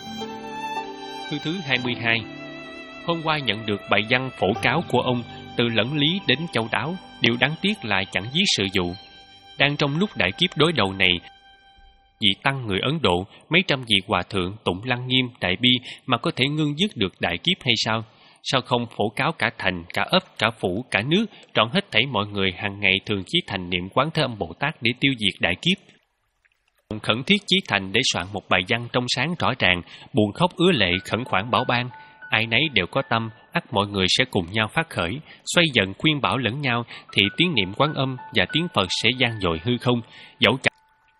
Thư thứ hai mươi hai. Hôm qua nhận được bài văn phổ cáo của ông, từ Lẫn Lý đến Châu Đáo, điều đáng tiếc là chẳng viết sự dụ. Đang trong lúc đại kiếp đối đầu này, vị tăng người Ấn Độ, mấy trăm vị hòa thượng tụng Lăng Nghiêm, Đại Bi mà có thể ngưng dứt được đại kiếp hay sao? Sao không phổ cáo cả thành, cả ấp, cả phủ, cả nước, trọn hết thảy mọi người hàng ngày thường chí thành niệm Quán Thế Âm Bồ Tát để tiêu diệt đại kiếp? Ông khẩn thiết chí thành để soạn một bài văn trong sáng rõ ràng, buồn khóc ứa lệ khẩn khoản bảo ban. Ai nấy đều có tâm, ắt mọi người sẽ cùng nhau phát khởi, xoay dần khuyên bảo lẫn nhau, thì tiếng niệm Quán Âm và tiếng Phật sẽ vang dội hư không, dẫu chẳng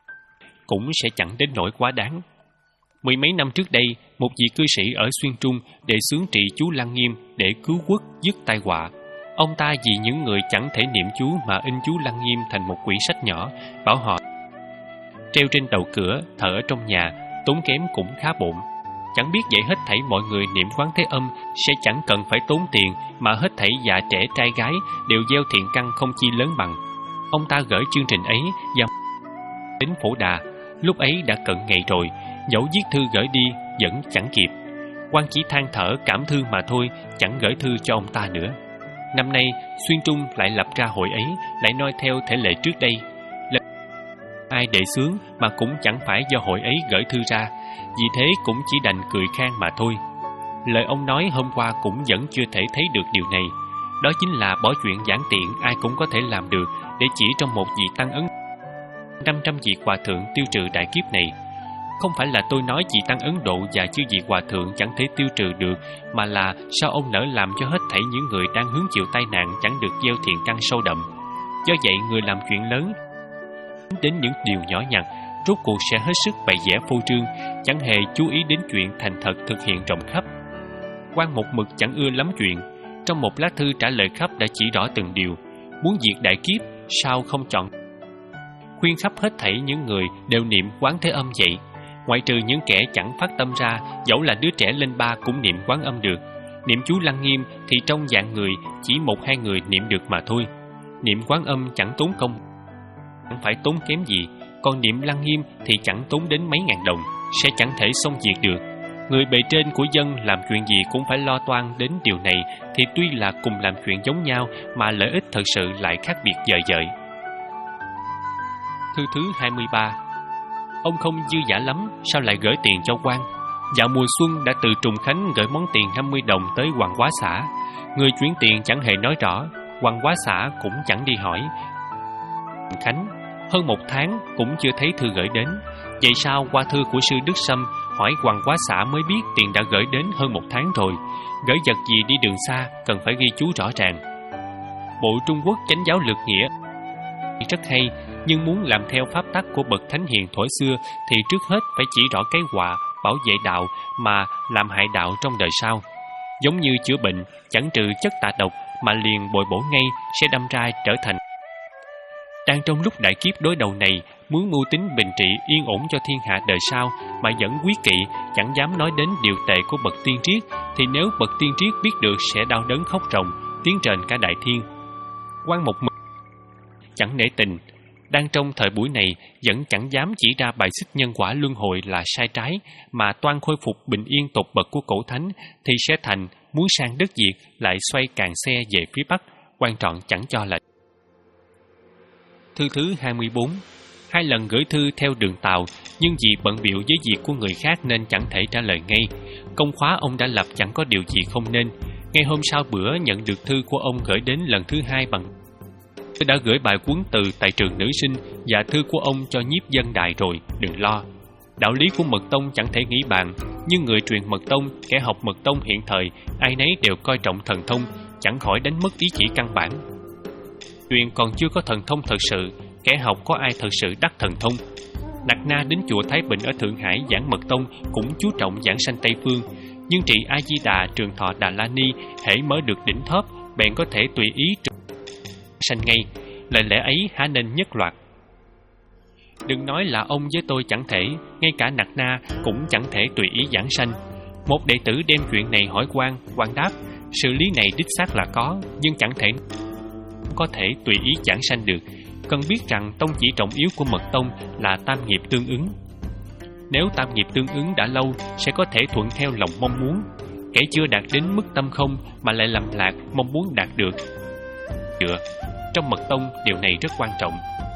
cũng sẽ chẳng đến nỗi quá đáng. Mười mấy năm trước đây, một vị cư sĩ ở Xuyên Trung để xướng trị chú Lăng Nghiêm để cứu quốc dứt tai họa. Ông ta vì những người chẳng thể niệm chú mà in chú Lăng Nghiêm thành một quyển sách nhỏ, bảo họ treo trên đầu cửa, thờ ở trong nhà, tốn kém cũng khá bộn. Chẳng biết vậy hết thảy mọi người niệm Quán Thế Âm sẽ chẳng cần phải tốn tiền, mà hết thảy già trẻ trai gái đều gieo thiện căn không chi lớn bằng. Ông ta gửi chương trình ấy và đến Phổ Đà. Lúc ấy đã cận ngày rồi, dẫu viết thư gửi đi vẫn chẳng kịp. Quan chỉ than thở cảm thương mà thôi, chẳng gửi thư cho ông ta nữa. Năm nay Xuyên Trung lại lập ra hội ấy, lại noi theo thể lệ trước đây. Lần ai đệ xướng mà cũng chẳng phải do hội ấy gửi thư ra, vì thế cũng chỉ đành cười khan mà thôi. Lời ông nói hôm qua cũng vẫn chưa thể thấy được điều này. Đó chính là bỏ chuyện giản tiện ai cũng có thể làm được, để chỉ trong một vị tăng Ấn năm trăm vị hòa thượng tiêu trừ đại kiếp này. Không phải là tôi nói vị tăng Ấn Độ và chư vị hòa thượng chẳng thể tiêu trừ được, mà là sao ông nỡ làm cho hết thảy những người đang hứng chịu tai nạn chẳng được gieo thiện căn sâu đậm. Do vậy người làm chuyện lớn đến những điều nhỏ nhặt rốt cuộc sẽ hết sức bày vẽ phô trương, chẳng hề chú ý đến chuyện thành thật thực hiện rộng khắp. Quan một mực chẳng ưa lắm chuyện, trong một lá thư trả lời khắp đã chỉ rõ từng điều. Muốn diệt đại kiếp, sao không chọn khuyên khắp hết thảy những người đều niệm Quán Thế Âm vậy? Ngoại trừ những kẻ chẳng phát tâm ra, dẫu là đứa trẻ lên ba cũng niệm Quán Âm được. Niệm chú Lăng Nghiêm thì trong dạng người chỉ một hai người niệm được mà thôi. Niệm Quán Âm chẳng tốn công, chẳng phải tốn kém gì. Còn niệm Lăng Nghiêm thì chẳng tốn đến mấy ngàn đồng, sẽ chẳng thể xong việc được. Người bề trên của dân làm chuyện gì cũng phải lo toan đến điều này, thì tuy là cùng làm chuyện giống nhau mà lợi ích thật sự lại khác biệt dời dời. Thư thứ hai mươi ba. Ông không dư dả lắm, sao lại gửi tiền cho quan? Dạo mùa xuân đã từ Trùng Khánh gửi món tiền năm mươi đồng tới Hoàng Hóa xã. Người chuyển tiền chẳng hề nói rõ, Hoàng Hóa xã cũng chẳng đi hỏi. Khánh hơn một tháng cũng chưa thấy thư gửi đến. Vậy sao qua thư của sư Đức Sâm hỏi Hoàng Hóa xã mới biết tiền đã gửi đến hơn một tháng rồi. Gửi vật gì đi đường xa cần phải ghi chú rõ ràng. Bộ Trung Quốc Chánh giáo lược nghĩa rất hay, nhưng muốn làm theo pháp tắc của bậc thánh hiền thuở xưa thì trước hết phải chỉ rõ cái họa bảo vệ đạo mà làm hại đạo trong đời sau. Giống như chữa bệnh, chẳng trừ chất tà độc mà liền bồi bổ ngay sẽ đâm ra trở thành. Đang trong lúc đại kiếp đối đầu này, muốn mưu tính bình trị yên ổn cho thiên hạ đời sau mà vẫn quý kỵ, chẳng dám nói đến điều tệ của bậc tiên triết, thì nếu bậc tiên triết biết được sẽ đau đớn khóc ròng, tiếng rền cả đại thiên. Quan một mực chẳng nể tình, đang trong thời buổi này vẫn chẳng dám chỉ ra bài xích nhân quả luân hồi là sai trái, mà toan khôi phục bình yên tột bậc của cổ thánh, thì sẽ thành muốn sang đất Việt lại xoay càng xe về phía Bắc, quan trọng chẳng cho là. Thư thứ hai mươi bốn. Hai lần gửi thư theo đường tàu, nhưng vì bận bịu với việc của người khác nên chẳng thể trả lời ngay. Công khóa ông đã lập chẳng có điều gì không nên. Ngay hôm sau bữa nhận được thư của ông gửi đến lần thứ hai bằng tôi đã gửi bài cuốn từ tại trường nữ sinh và thư của ông cho nhiếp dân đại rồi, đừng lo. Đạo lý của mật tông chẳng thể nghĩ bàn, nhưng người truyền mật tông, kẻ học mật tông hiện thời, ai nấy đều coi trọng thần thông, chẳng khỏi đánh mất ý chỉ căn bản. Truyền còn chưa có thần thông thật sự, kẻ học có ai thật sự đắc thần thông. Nặc Na đến chùa Thái Bình ở Thượng Hải giảng mật tông cũng chú trọng giảng sanh Tây Phương, nhưng trị A Di Đà trường thọ Đà La Ni hễ mở được đỉnh thóp, bèn có thể tùy ý sanh ngay. Lời lẽ ấy há nên nhất loạt. Đừng nói là ông với tôi chẳng thể, ngay cả Nặc Na cũng chẳng thể tùy ý giảng sanh. Một đệ tử đem chuyện này hỏi quan, quan đáp, sự lý này đích xác là có, nhưng chẳng thể có thể tùy ý giảng sanh được. Cần biết rằng tông chỉ trọng yếu của mật tông là tam nghiệp tương ứng. Nếu tam nghiệp tương ứng đã lâu, sẽ có thể thuận theo lòng mong muốn. Kẻ chưa đạt đến mức tâm không mà lại lầm lạc mong muốn đạt được. Dựa, trong mật tông điều này rất quan trọng.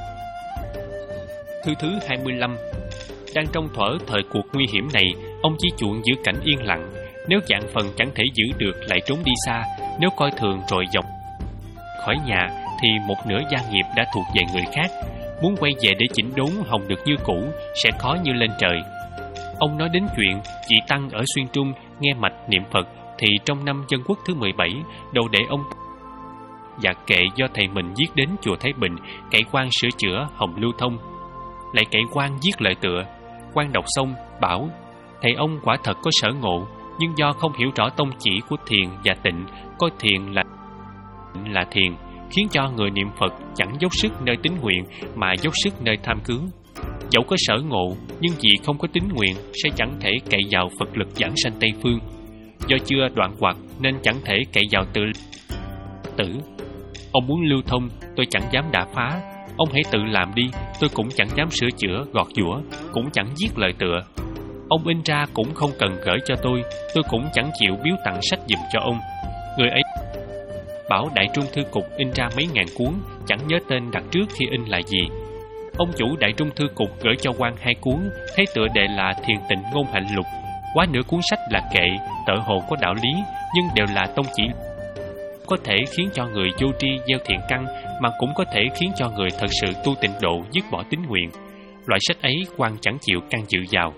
Thư thứ hai mươi lăm. Đang trong thuở thời cuộc nguy hiểm này, ông chỉ chuộng giữ cảnh yên lặng. Nếu dạng phần chẳng thể giữ được lại trốn đi xa. Nếu coi thường rồi dọc khỏi nhà thì một nửa gia nghiệp đã thuộc về người khác. Muốn quay về để chỉnh đốn hồng được như cũ sẽ khó như lên trời. Ông nói đến chuyện chị Tăng ở Xuyên Trung nghe mạch niệm Phật thì trong năm Dân Quốc thứ mười bảy, đồ đệ ông và kệ do thầy mình viết đến chùa Thái Bình, cậy quan sửa chữa hồng lưu thông. Lại cậy quan viết lời tựa. Quan đọc xong bảo thầy ông quả thật có sở ngộ, nhưng do không hiểu rõ tông chỉ của thiền và tịnh, coi thiền là là thiền, khiến cho người niệm Phật chẳng dốc sức nơi tín nguyện mà dốc sức nơi tham cứu. Dẫu có sở ngộ, nhưng vì không có tín nguyện sẽ chẳng thể cậy vào Phật lực giảng sanh Tây Phương. Do chưa đoạn hoặc nên chẳng thể cậy vào tự tử. Ông muốn lưu thông, tôi chẳng dám đả phá. Ông hãy tự làm đi, tôi cũng chẳng dám sửa chữa, gọt giũa, cũng chẳng viết lời tựa. Ông in ra cũng không cần gửi cho tôi, tôi cũng chẳng chịu biếu tặng sách giùm cho ông. Người ấy bảo Đại Trung Thư Cục in ra mấy ngàn cuốn, chẳng nhớ tên đặt trước khi in là gì. Ông chủ Đại Trung Thư Cục gửi cho quan hai cuốn, thấy tựa đề là Thiền Tịnh Ngôn Hạnh Lục. Quá nửa cuốn sách là kệ, tợ hồ có đạo lý, nhưng đều là tông chỉ, có thể khiến cho người vô tri gieo thiện căn, mà cũng có thể khiến cho người thật sự tu tịnh độ dứt bỏ tín nguyện. Loại sách ấy quan chẳng chịu can dự vào.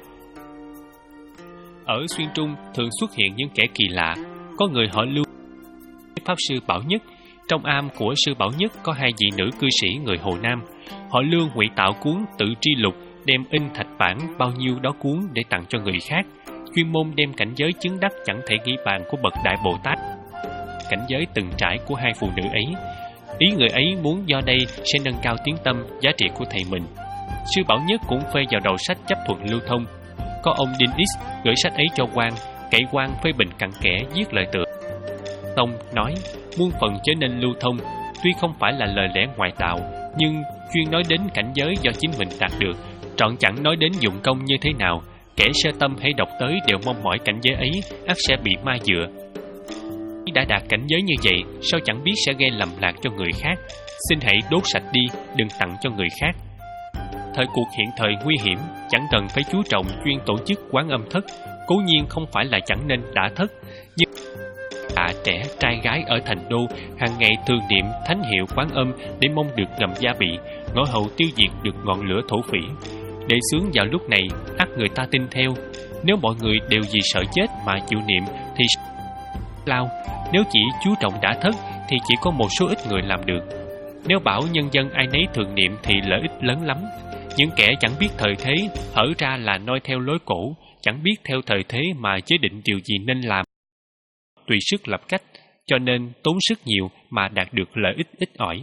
Ở Xuyên Trung thường xuất hiện những kẻ kỳ lạ. Có người họ Lưu, Pháp Sư Bảo Nhất. Trong am của Sư Bảo Nhất có hai vị nữ cư sĩ người Hồ Nam. Họ Lương ngụy tạo cuốn Tự Tri Lục, đem in thạch bản bao nhiêu đó cuốn để tặng cho người khác. Chuyên môn đem cảnh giới chứng đắc chẳng thể nghĩ bàn của bậc Đại Bồ Tát, cảnh giới từng trải của hai phụ nữ ấy. Ý người ấy muốn do đây sẽ nâng cao tiếng tâm, giá trị của thầy mình. Sư Bảo Nhất cũng phê vào đầu sách chấp thuận lưu thông. Có ông Đinh X gửi sách ấy cho quan, cậy quan phê bình cặn kẽ viết lời tựa. Tông nói muôn phần trở nên lưu thông, tuy không phải là lời lẽ ngoại đạo, nhưng chuyên nói đến cảnh giới do chính mình đạt được, trọn chẳng nói đến dụng công như thế nào. Kẻ sơ tâm hay đọc tới đều mong mỏi cảnh giới ấy, ắt sẽ bị ma dựa. Đã đạt cảnh giới như vậy, sao chẳng biết sẽ gây lầm lạc cho người khác. Xin hãy đốt sạch đi, đừng tặng cho người khác. Thời cuộc hiện thời nguy hiểm, chẳng cần phải chú trọng chuyên tổ chức quán âm thất. Cố nhiên không phải là chẳng nên đã thất, nhưng à, trẻ trai gái ở thành đô hàng ngày thường niệm thánh hiệu quán âm để mong được ngầm gia bị, ngõ hầu tiêu diệt được ngọn lửa thổ phỉ. Để sướng vào lúc này, ắt người ta tin theo. Nếu mọi người đều vì sợ chết mà chịu niệm thì lao. Nếu chỉ chú trọng đã thất thì chỉ có một số ít người làm được. Nếu bảo nhân dân ai nấy thường niệm thì lợi ích lớn lắm. Những kẻ chẳng biết thời thế, hở ra là noi theo lối cổ, chẳng biết theo thời thế mà chế định điều gì nên làm, tùy sức lập cách, cho nên tốn sức nhiều mà đạt được lợi ích ít ỏi.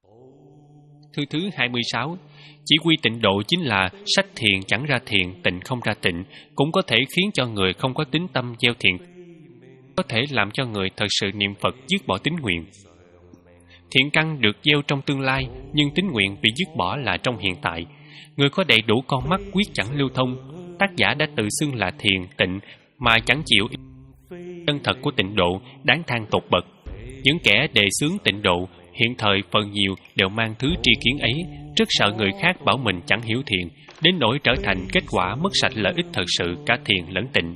Thư thứ hai mươi sáu. Chỉ quy tịnh độ chính là sách thiền chẳng ra thiền, tịnh không ra tịnh, cũng có thể khiến cho người không có tín tâm gieo thiện, có thể làm cho người thật sự niệm Phật dứt bỏ tín nguyện. Thiện căn được gieo trong tương lai, nhưng tín nguyện bị dứt bỏ là trong hiện tại. Người có đầy đủ con mắt quyết chẳng lưu thông. Tác giả đã tự xưng là thiền, tịnh mà chẳng chịu chân thật của tịnh độ, đáng than tột bậc. Những kẻ đề xướng tịnh độ hiện thời phần nhiều đều mang thứ tri kiến ấy, rất sợ người khác bảo mình chẳng hiểu thiền, đến nỗi trở thành kết quả mất sạch lợi ích thật sự cả thiền lẫn tịnh.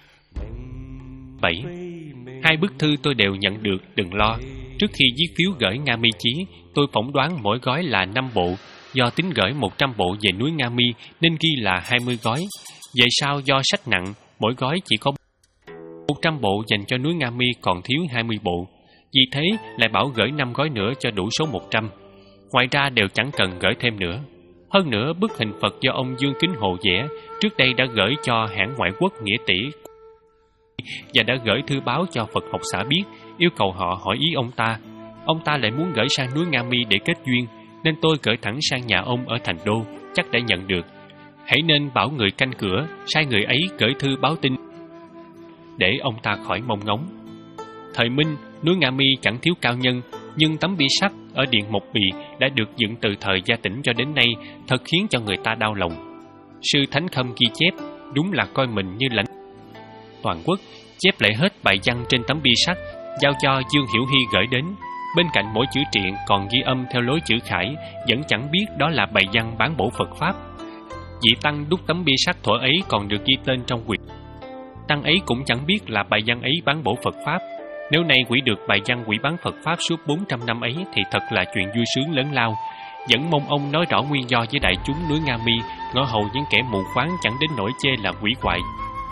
bảy. Hai bức thư tôi đều nhận được, đừng lo. Trước khi viết phiếu gửi Nga Mi Chí, tôi phỏng đoán mỗi gói là năm bộ. Do tính gửi một trăm bộ về núi Nga Mi nên ghi là hai mươi gói. Về sau do sách nặng, mỗi gói chỉ có một trăm bộ dành cho núi Nga Mi, còn thiếu hai mươi bộ. Vì thế lại bảo gửi năm gói nữa cho đủ số một trăm. Ngoài ra đều chẳng cần gửi thêm nữa. Hơn nữa, bức hình Phật do ông Dương Kính Hồ vẽ trước đây đã gửi cho hãng ngoại quốc Nghĩa Tỷ và đã gửi thư báo cho Phật học xã biết, yêu cầu họ hỏi ý ông ta. Ông ta lại muốn gửi sang núi Nga Mi để kết duyên, nên tôi gửi thẳng sang nhà ông ở thành đô, chắc đã nhận được. Hãy nên bảo người canh cửa, sai người ấy gửi thư báo tin, để ông ta khỏi mong ngóng. Thời Minh, núi Nga Mi chẳng thiếu cao nhân, nhưng tấm bia sắt ở điện Mộc Bì đã được dựng từ thời Gia Tĩnh cho đến nay, thật khiến cho người ta đau lòng. Sư Thánh Khâm ghi chép, đúng là coi mình như lãnh toàn quốc, chép lại hết bài văn trên tấm bia sắt, giao cho Dương Hiểu Hy gửi đến. Bên cạnh mỗi chữ triện còn ghi âm theo lối chữ khải, vẫn chẳng biết đó là bài văn bán bổ Phật Pháp. Vị tăng đúc tấm bia sắt thuở ấy còn được ghi tên trong quyển. Tăng ấy cũng chẳng biết là bài văn ấy bán bổ Phật Pháp. Nếu nay quỷ được bài văn quỷ bán Phật Pháp suốt bốn trăm năm ấy thì thật là chuyện vui sướng lớn lao. Vẫn mong ông nói rõ nguyên do với đại chúng núi Nga Mi, ngõ hầu những kẻ mù quáng chẳng đến nỗi chê là quỷ quại.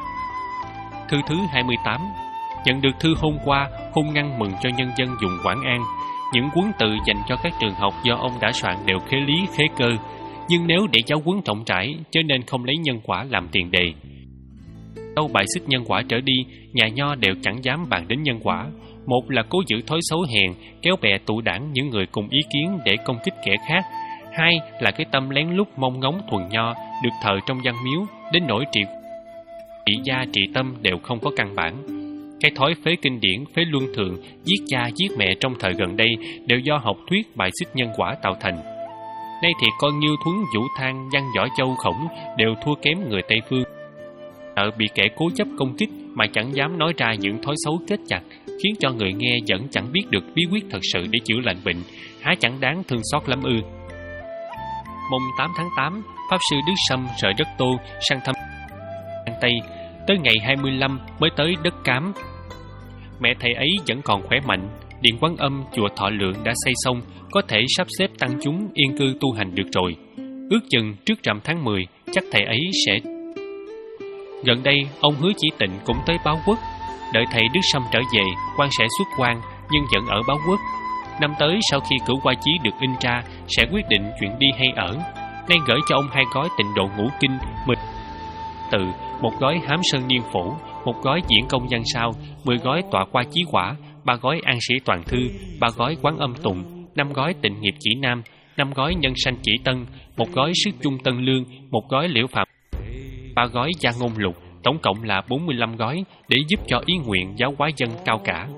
Thư thứ hai mươi tám. Nhận được thư hôm qua, hôn ngăn mừng cho nhân dân vùng Quảng An. Những cuốn từ dành cho các trường học do ông đã soạn đều khế lý khế cơ, nhưng nếu để giáo huấn rộng rãi, cho nên không lấy nhân quả làm tiền đề. Đâu bài xích nhân quả trở đi, nhà nho đều chẳng dám bàn đến nhân quả. Một là cố giữ thói xấu hèn, kéo bè tụ đảng những người cùng ý kiến để công kích kẻ khác. Hai là cái tâm lén lút mong ngóng thuần nho, được thờ trong văn miếu, đến nỗi trị trị gia trị tâm đều không có căn bản. Cái thói phế kinh điển, phế luân thường, giết cha giết mẹ trong thời gần đây đều do học thuyết bài xích nhân quả tạo thành. Nay thì con Như Thuấn, Vũ Thang, Văn Võ Châu, Khổng đều thua kém người Tây Phương. Sợ bị kẻ cố chấp công kích mà chẳng dám nói ra những thói xấu kết chặt, khiến cho người nghe vẫn chẳng biết được bí quyết thật sự để chữa lành bệnh, há chẳng đáng thương xót lắm ư. Mùng tám tháng tám, Pháp sư Đức Sâm rời đất Tô sang thăm An Tây, tới ngày hai mươi lăm mới tới đất Cám. Mẹ thầy ấy vẫn còn khỏe mạnh, Điện Quán Âm chùa Thọ Lượng đã xây xong, có thể sắp xếp tăng chúng yên cư tu hành được rồi. Ước chừng trước rằm tháng mười, chắc thầy ấy sẽ... Gần đây, ông Hứa Chỉ Tịnh cũng tới Báo Quốc. Đợi thầy Đức Sâm trở về, quan sẽ xuất quan, nhưng vẫn ở Báo Quốc. Năm tới, sau khi Cửu Qua Chí được in ra, sẽ quyết định chuyện đi hay ở. Nay gửi cho ông hai gói Tịnh Độ Ngũ Kinh, mười từ, một gói Hám Sơn Niên Phổ, một gói Diễn Công Văn Sao, mười gói Tọa Qua Chí Quả, ba gói An Sĩ Toàn Thư, ba gói Quán Âm Tùng, năm gói Tịnh Nghiệp Chỉ Nam, năm gói Nhân Sanh Chỉ Tân, một gói Sức Trung Tân Lương, một gói Liễu Phạm, ba gói Gia Ngôn Lục, tổng cộng là bốn mươi lăm gói để giúp cho ý nguyện giáo hóa dân cao cả.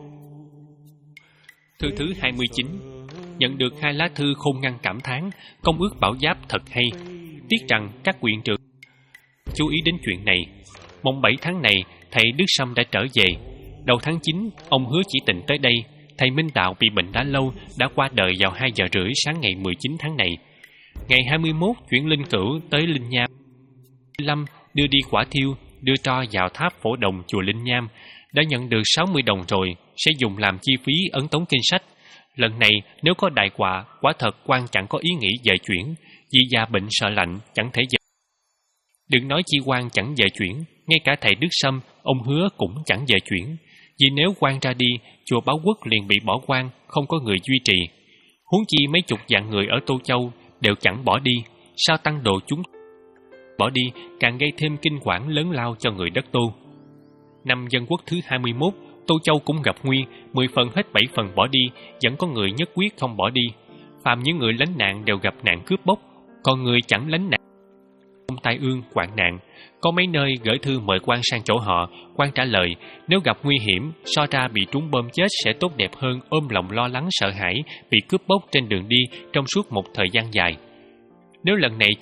Thư thứ hai mươi chín. Nhận được hai lá thư khôn ngăn cảm thán, công ước Bảo Giáp thật hay. Tiếc rằng các quyện trưởng chú ý đến chuyện này. Mùng bảy tháng này, thầy Đức Sâm đã trở về. Đầu tháng chín, ông Hứa Chỉ Tịnh tới đây. Thầy Minh Đạo bị bệnh đã lâu, đã qua đời vào hai giờ rưỡi sáng ngày mười chín tháng này. Ngày hai mươi mốt, chuyển Linh Cửu tới Linh Nham. Lâm đưa đi quả thiêu, đưa tro vào tháp Phổ Đồng chùa Linh Nham. Đã nhận được sáu mươi đồng rồi, sẽ dùng làm chi phí ấn tống kinh sách. Lần này nếu có đại họa, quả thật quan chẳng có ý nghĩ dời chuyển, vì già bệnh sợ lạnh chẳng thể dời. Đừng nói chi quan chẳng dời chuyển, ngay cả thầy Đức Sâm, ông Hứa cũng chẳng dời chuyển. Vì nếu quan ra đi, chùa Báo Quốc liền bị bỏ quan, không có người duy trì. Huống chi mấy chục vạn người ở Tô Châu đều chẳng bỏ đi, sao tăng đồ chúng bỏ đi càng gây thêm kinh quản lớn lao cho người đất Tô. Năm Dân Quốc thứ hai mươi mốt, Tô Châu cũng gặp nguy, mười phần hết bảy phần bỏ đi, vẫn có người nhất quyết không bỏ đi. Phàm những người lánh nạn đều gặp nạn cướp bóc, còn người chẳng lánh nạn không tai ương hoạn nạn. Có mấy nơi gửi thư mời quan sang chỗ họ, quan trả lời nếu gặp nguy hiểm, so ra bị trúng bom chết sẽ tốt đẹp hơn ôm lòng lo lắng sợ hãi bị cướp bóc trên đường đi trong suốt một thời gian dài. Nếu lần này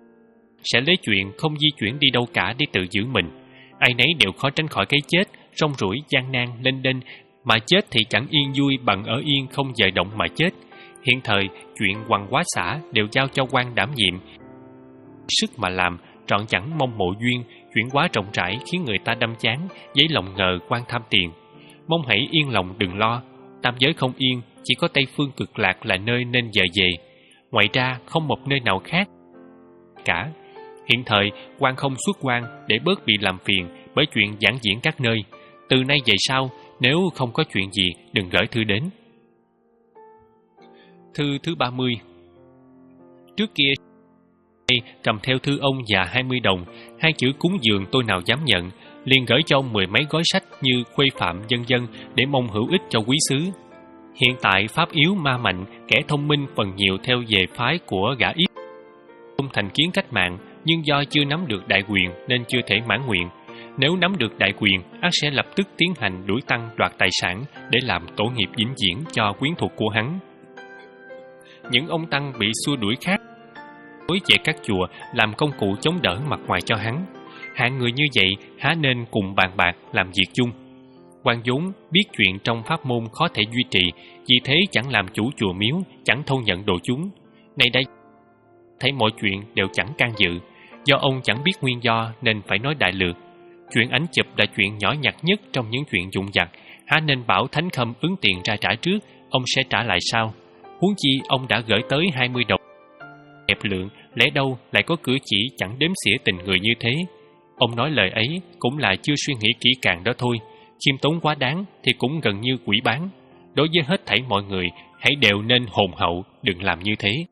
sẽ lấy chuyện không di chuyển đi đâu cả để tự giữ mình. Ai nấy đều khó tránh khỏi cái chết, rong ruổi gian nan lênh đênh, mà chết thì chẳng yên vui bằng ở yên không dời động mà chết. Hiện thời chuyện hoàng hóa xã đều giao cho quan đảm nhiệm, sức mà làm trọn chẳng mong mộ duyên, chuyển hóa rộng rãi khiến người ta đâm chán, dấy lòng ngờ quan tham tiền. Mong hãy yên lòng đừng lo, tam giới không yên, chỉ có Tây Phương Cực Lạc là nơi nên dời về. Ngoài ra không một nơi nào khác cả. Hiện thời quan không xuất quan để bớt bị làm phiền bởi chuyện giảng diễn các nơi. Từ nay về sau, nếu không có chuyện gì đừng gửi thư đến. Thư thứ ba mươi. Trước kia cầm theo thư ông và hai mươi đồng, hai chữ cúng dường tôi nào dám nhận, liền gửi cho ông mười mấy gói sách như Khuê Phạm vân vân để mong hữu ích cho quý xứ. Hiện tại pháp yếu ma mạnh, kẻ thông minh phần nhiều theo về phái của gã Yết, không thành kiến cách mạng, nhưng do chưa nắm được đại quyền nên chưa thể mãn nguyện. Nếu nắm được đại quyền, ắt sẽ lập tức tiến hành đuổi tăng đoạt tài sản để làm tổ nghiệp vĩnh viễn cho quyến thuộc của hắn. Những ông tăng bị xua đuổi khác về các chùa làm công cụ chống đỡ mặt ngoài cho hắn. Hạng người như vậy há nên cùng bàn bạc làm việc chung. Quan vốn biết chuyện trong pháp môn khó thể duy trì, vì thế chẳng làm chủ chùa miếu, chẳng thâu nhận đồ chúng. Nay đây thấy mọi chuyện đều chẳng can dự. Do ông chẳng biết nguyên do nên phải nói đại lược. Chuyện ảnh chụp là chuyện nhỏ nhặt nhất trong những chuyện dụng vặt, há nên bảo Thánh Khâm ứng tiền ra trả trước, ông sẽ trả lại sau. Huống chi ông đã gửi tới hai mươi đồng hẹp lượng, lẽ đâu lại có cử chỉ chẳng đếm xỉa tình người như thế. Ông nói lời ấy cũng là chưa suy nghĩ kỹ càng đó thôi. Khiêm tốn quá đáng thì cũng gần như quỷ bán. Đối với hết thảy mọi người, hãy đều nên hồn hậu, đừng làm như thế.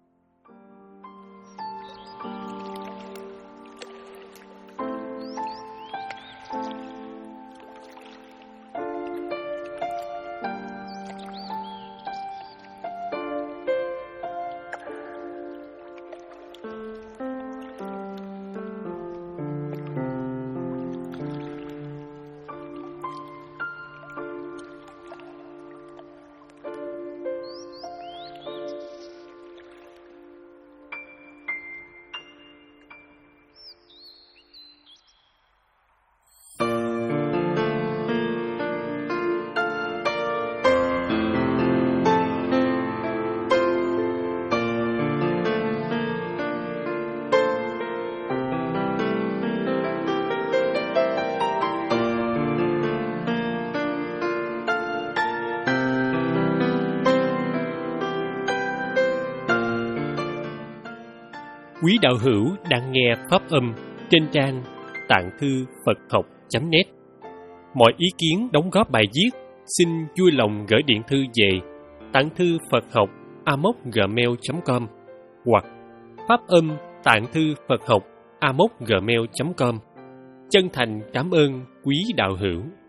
Quý đạo hữu đang nghe pháp âm trên trang tạng thư Phật học chấm net. Mọi ý kiến đóng góp bài viết xin vui lòng gửi điện thư về tạng thư Phật học a m o gmail chấm com hoặc pháp âm tạng thư Phật học a m o gmail chấm com. Chân thành cảm ơn quý đạo hữu.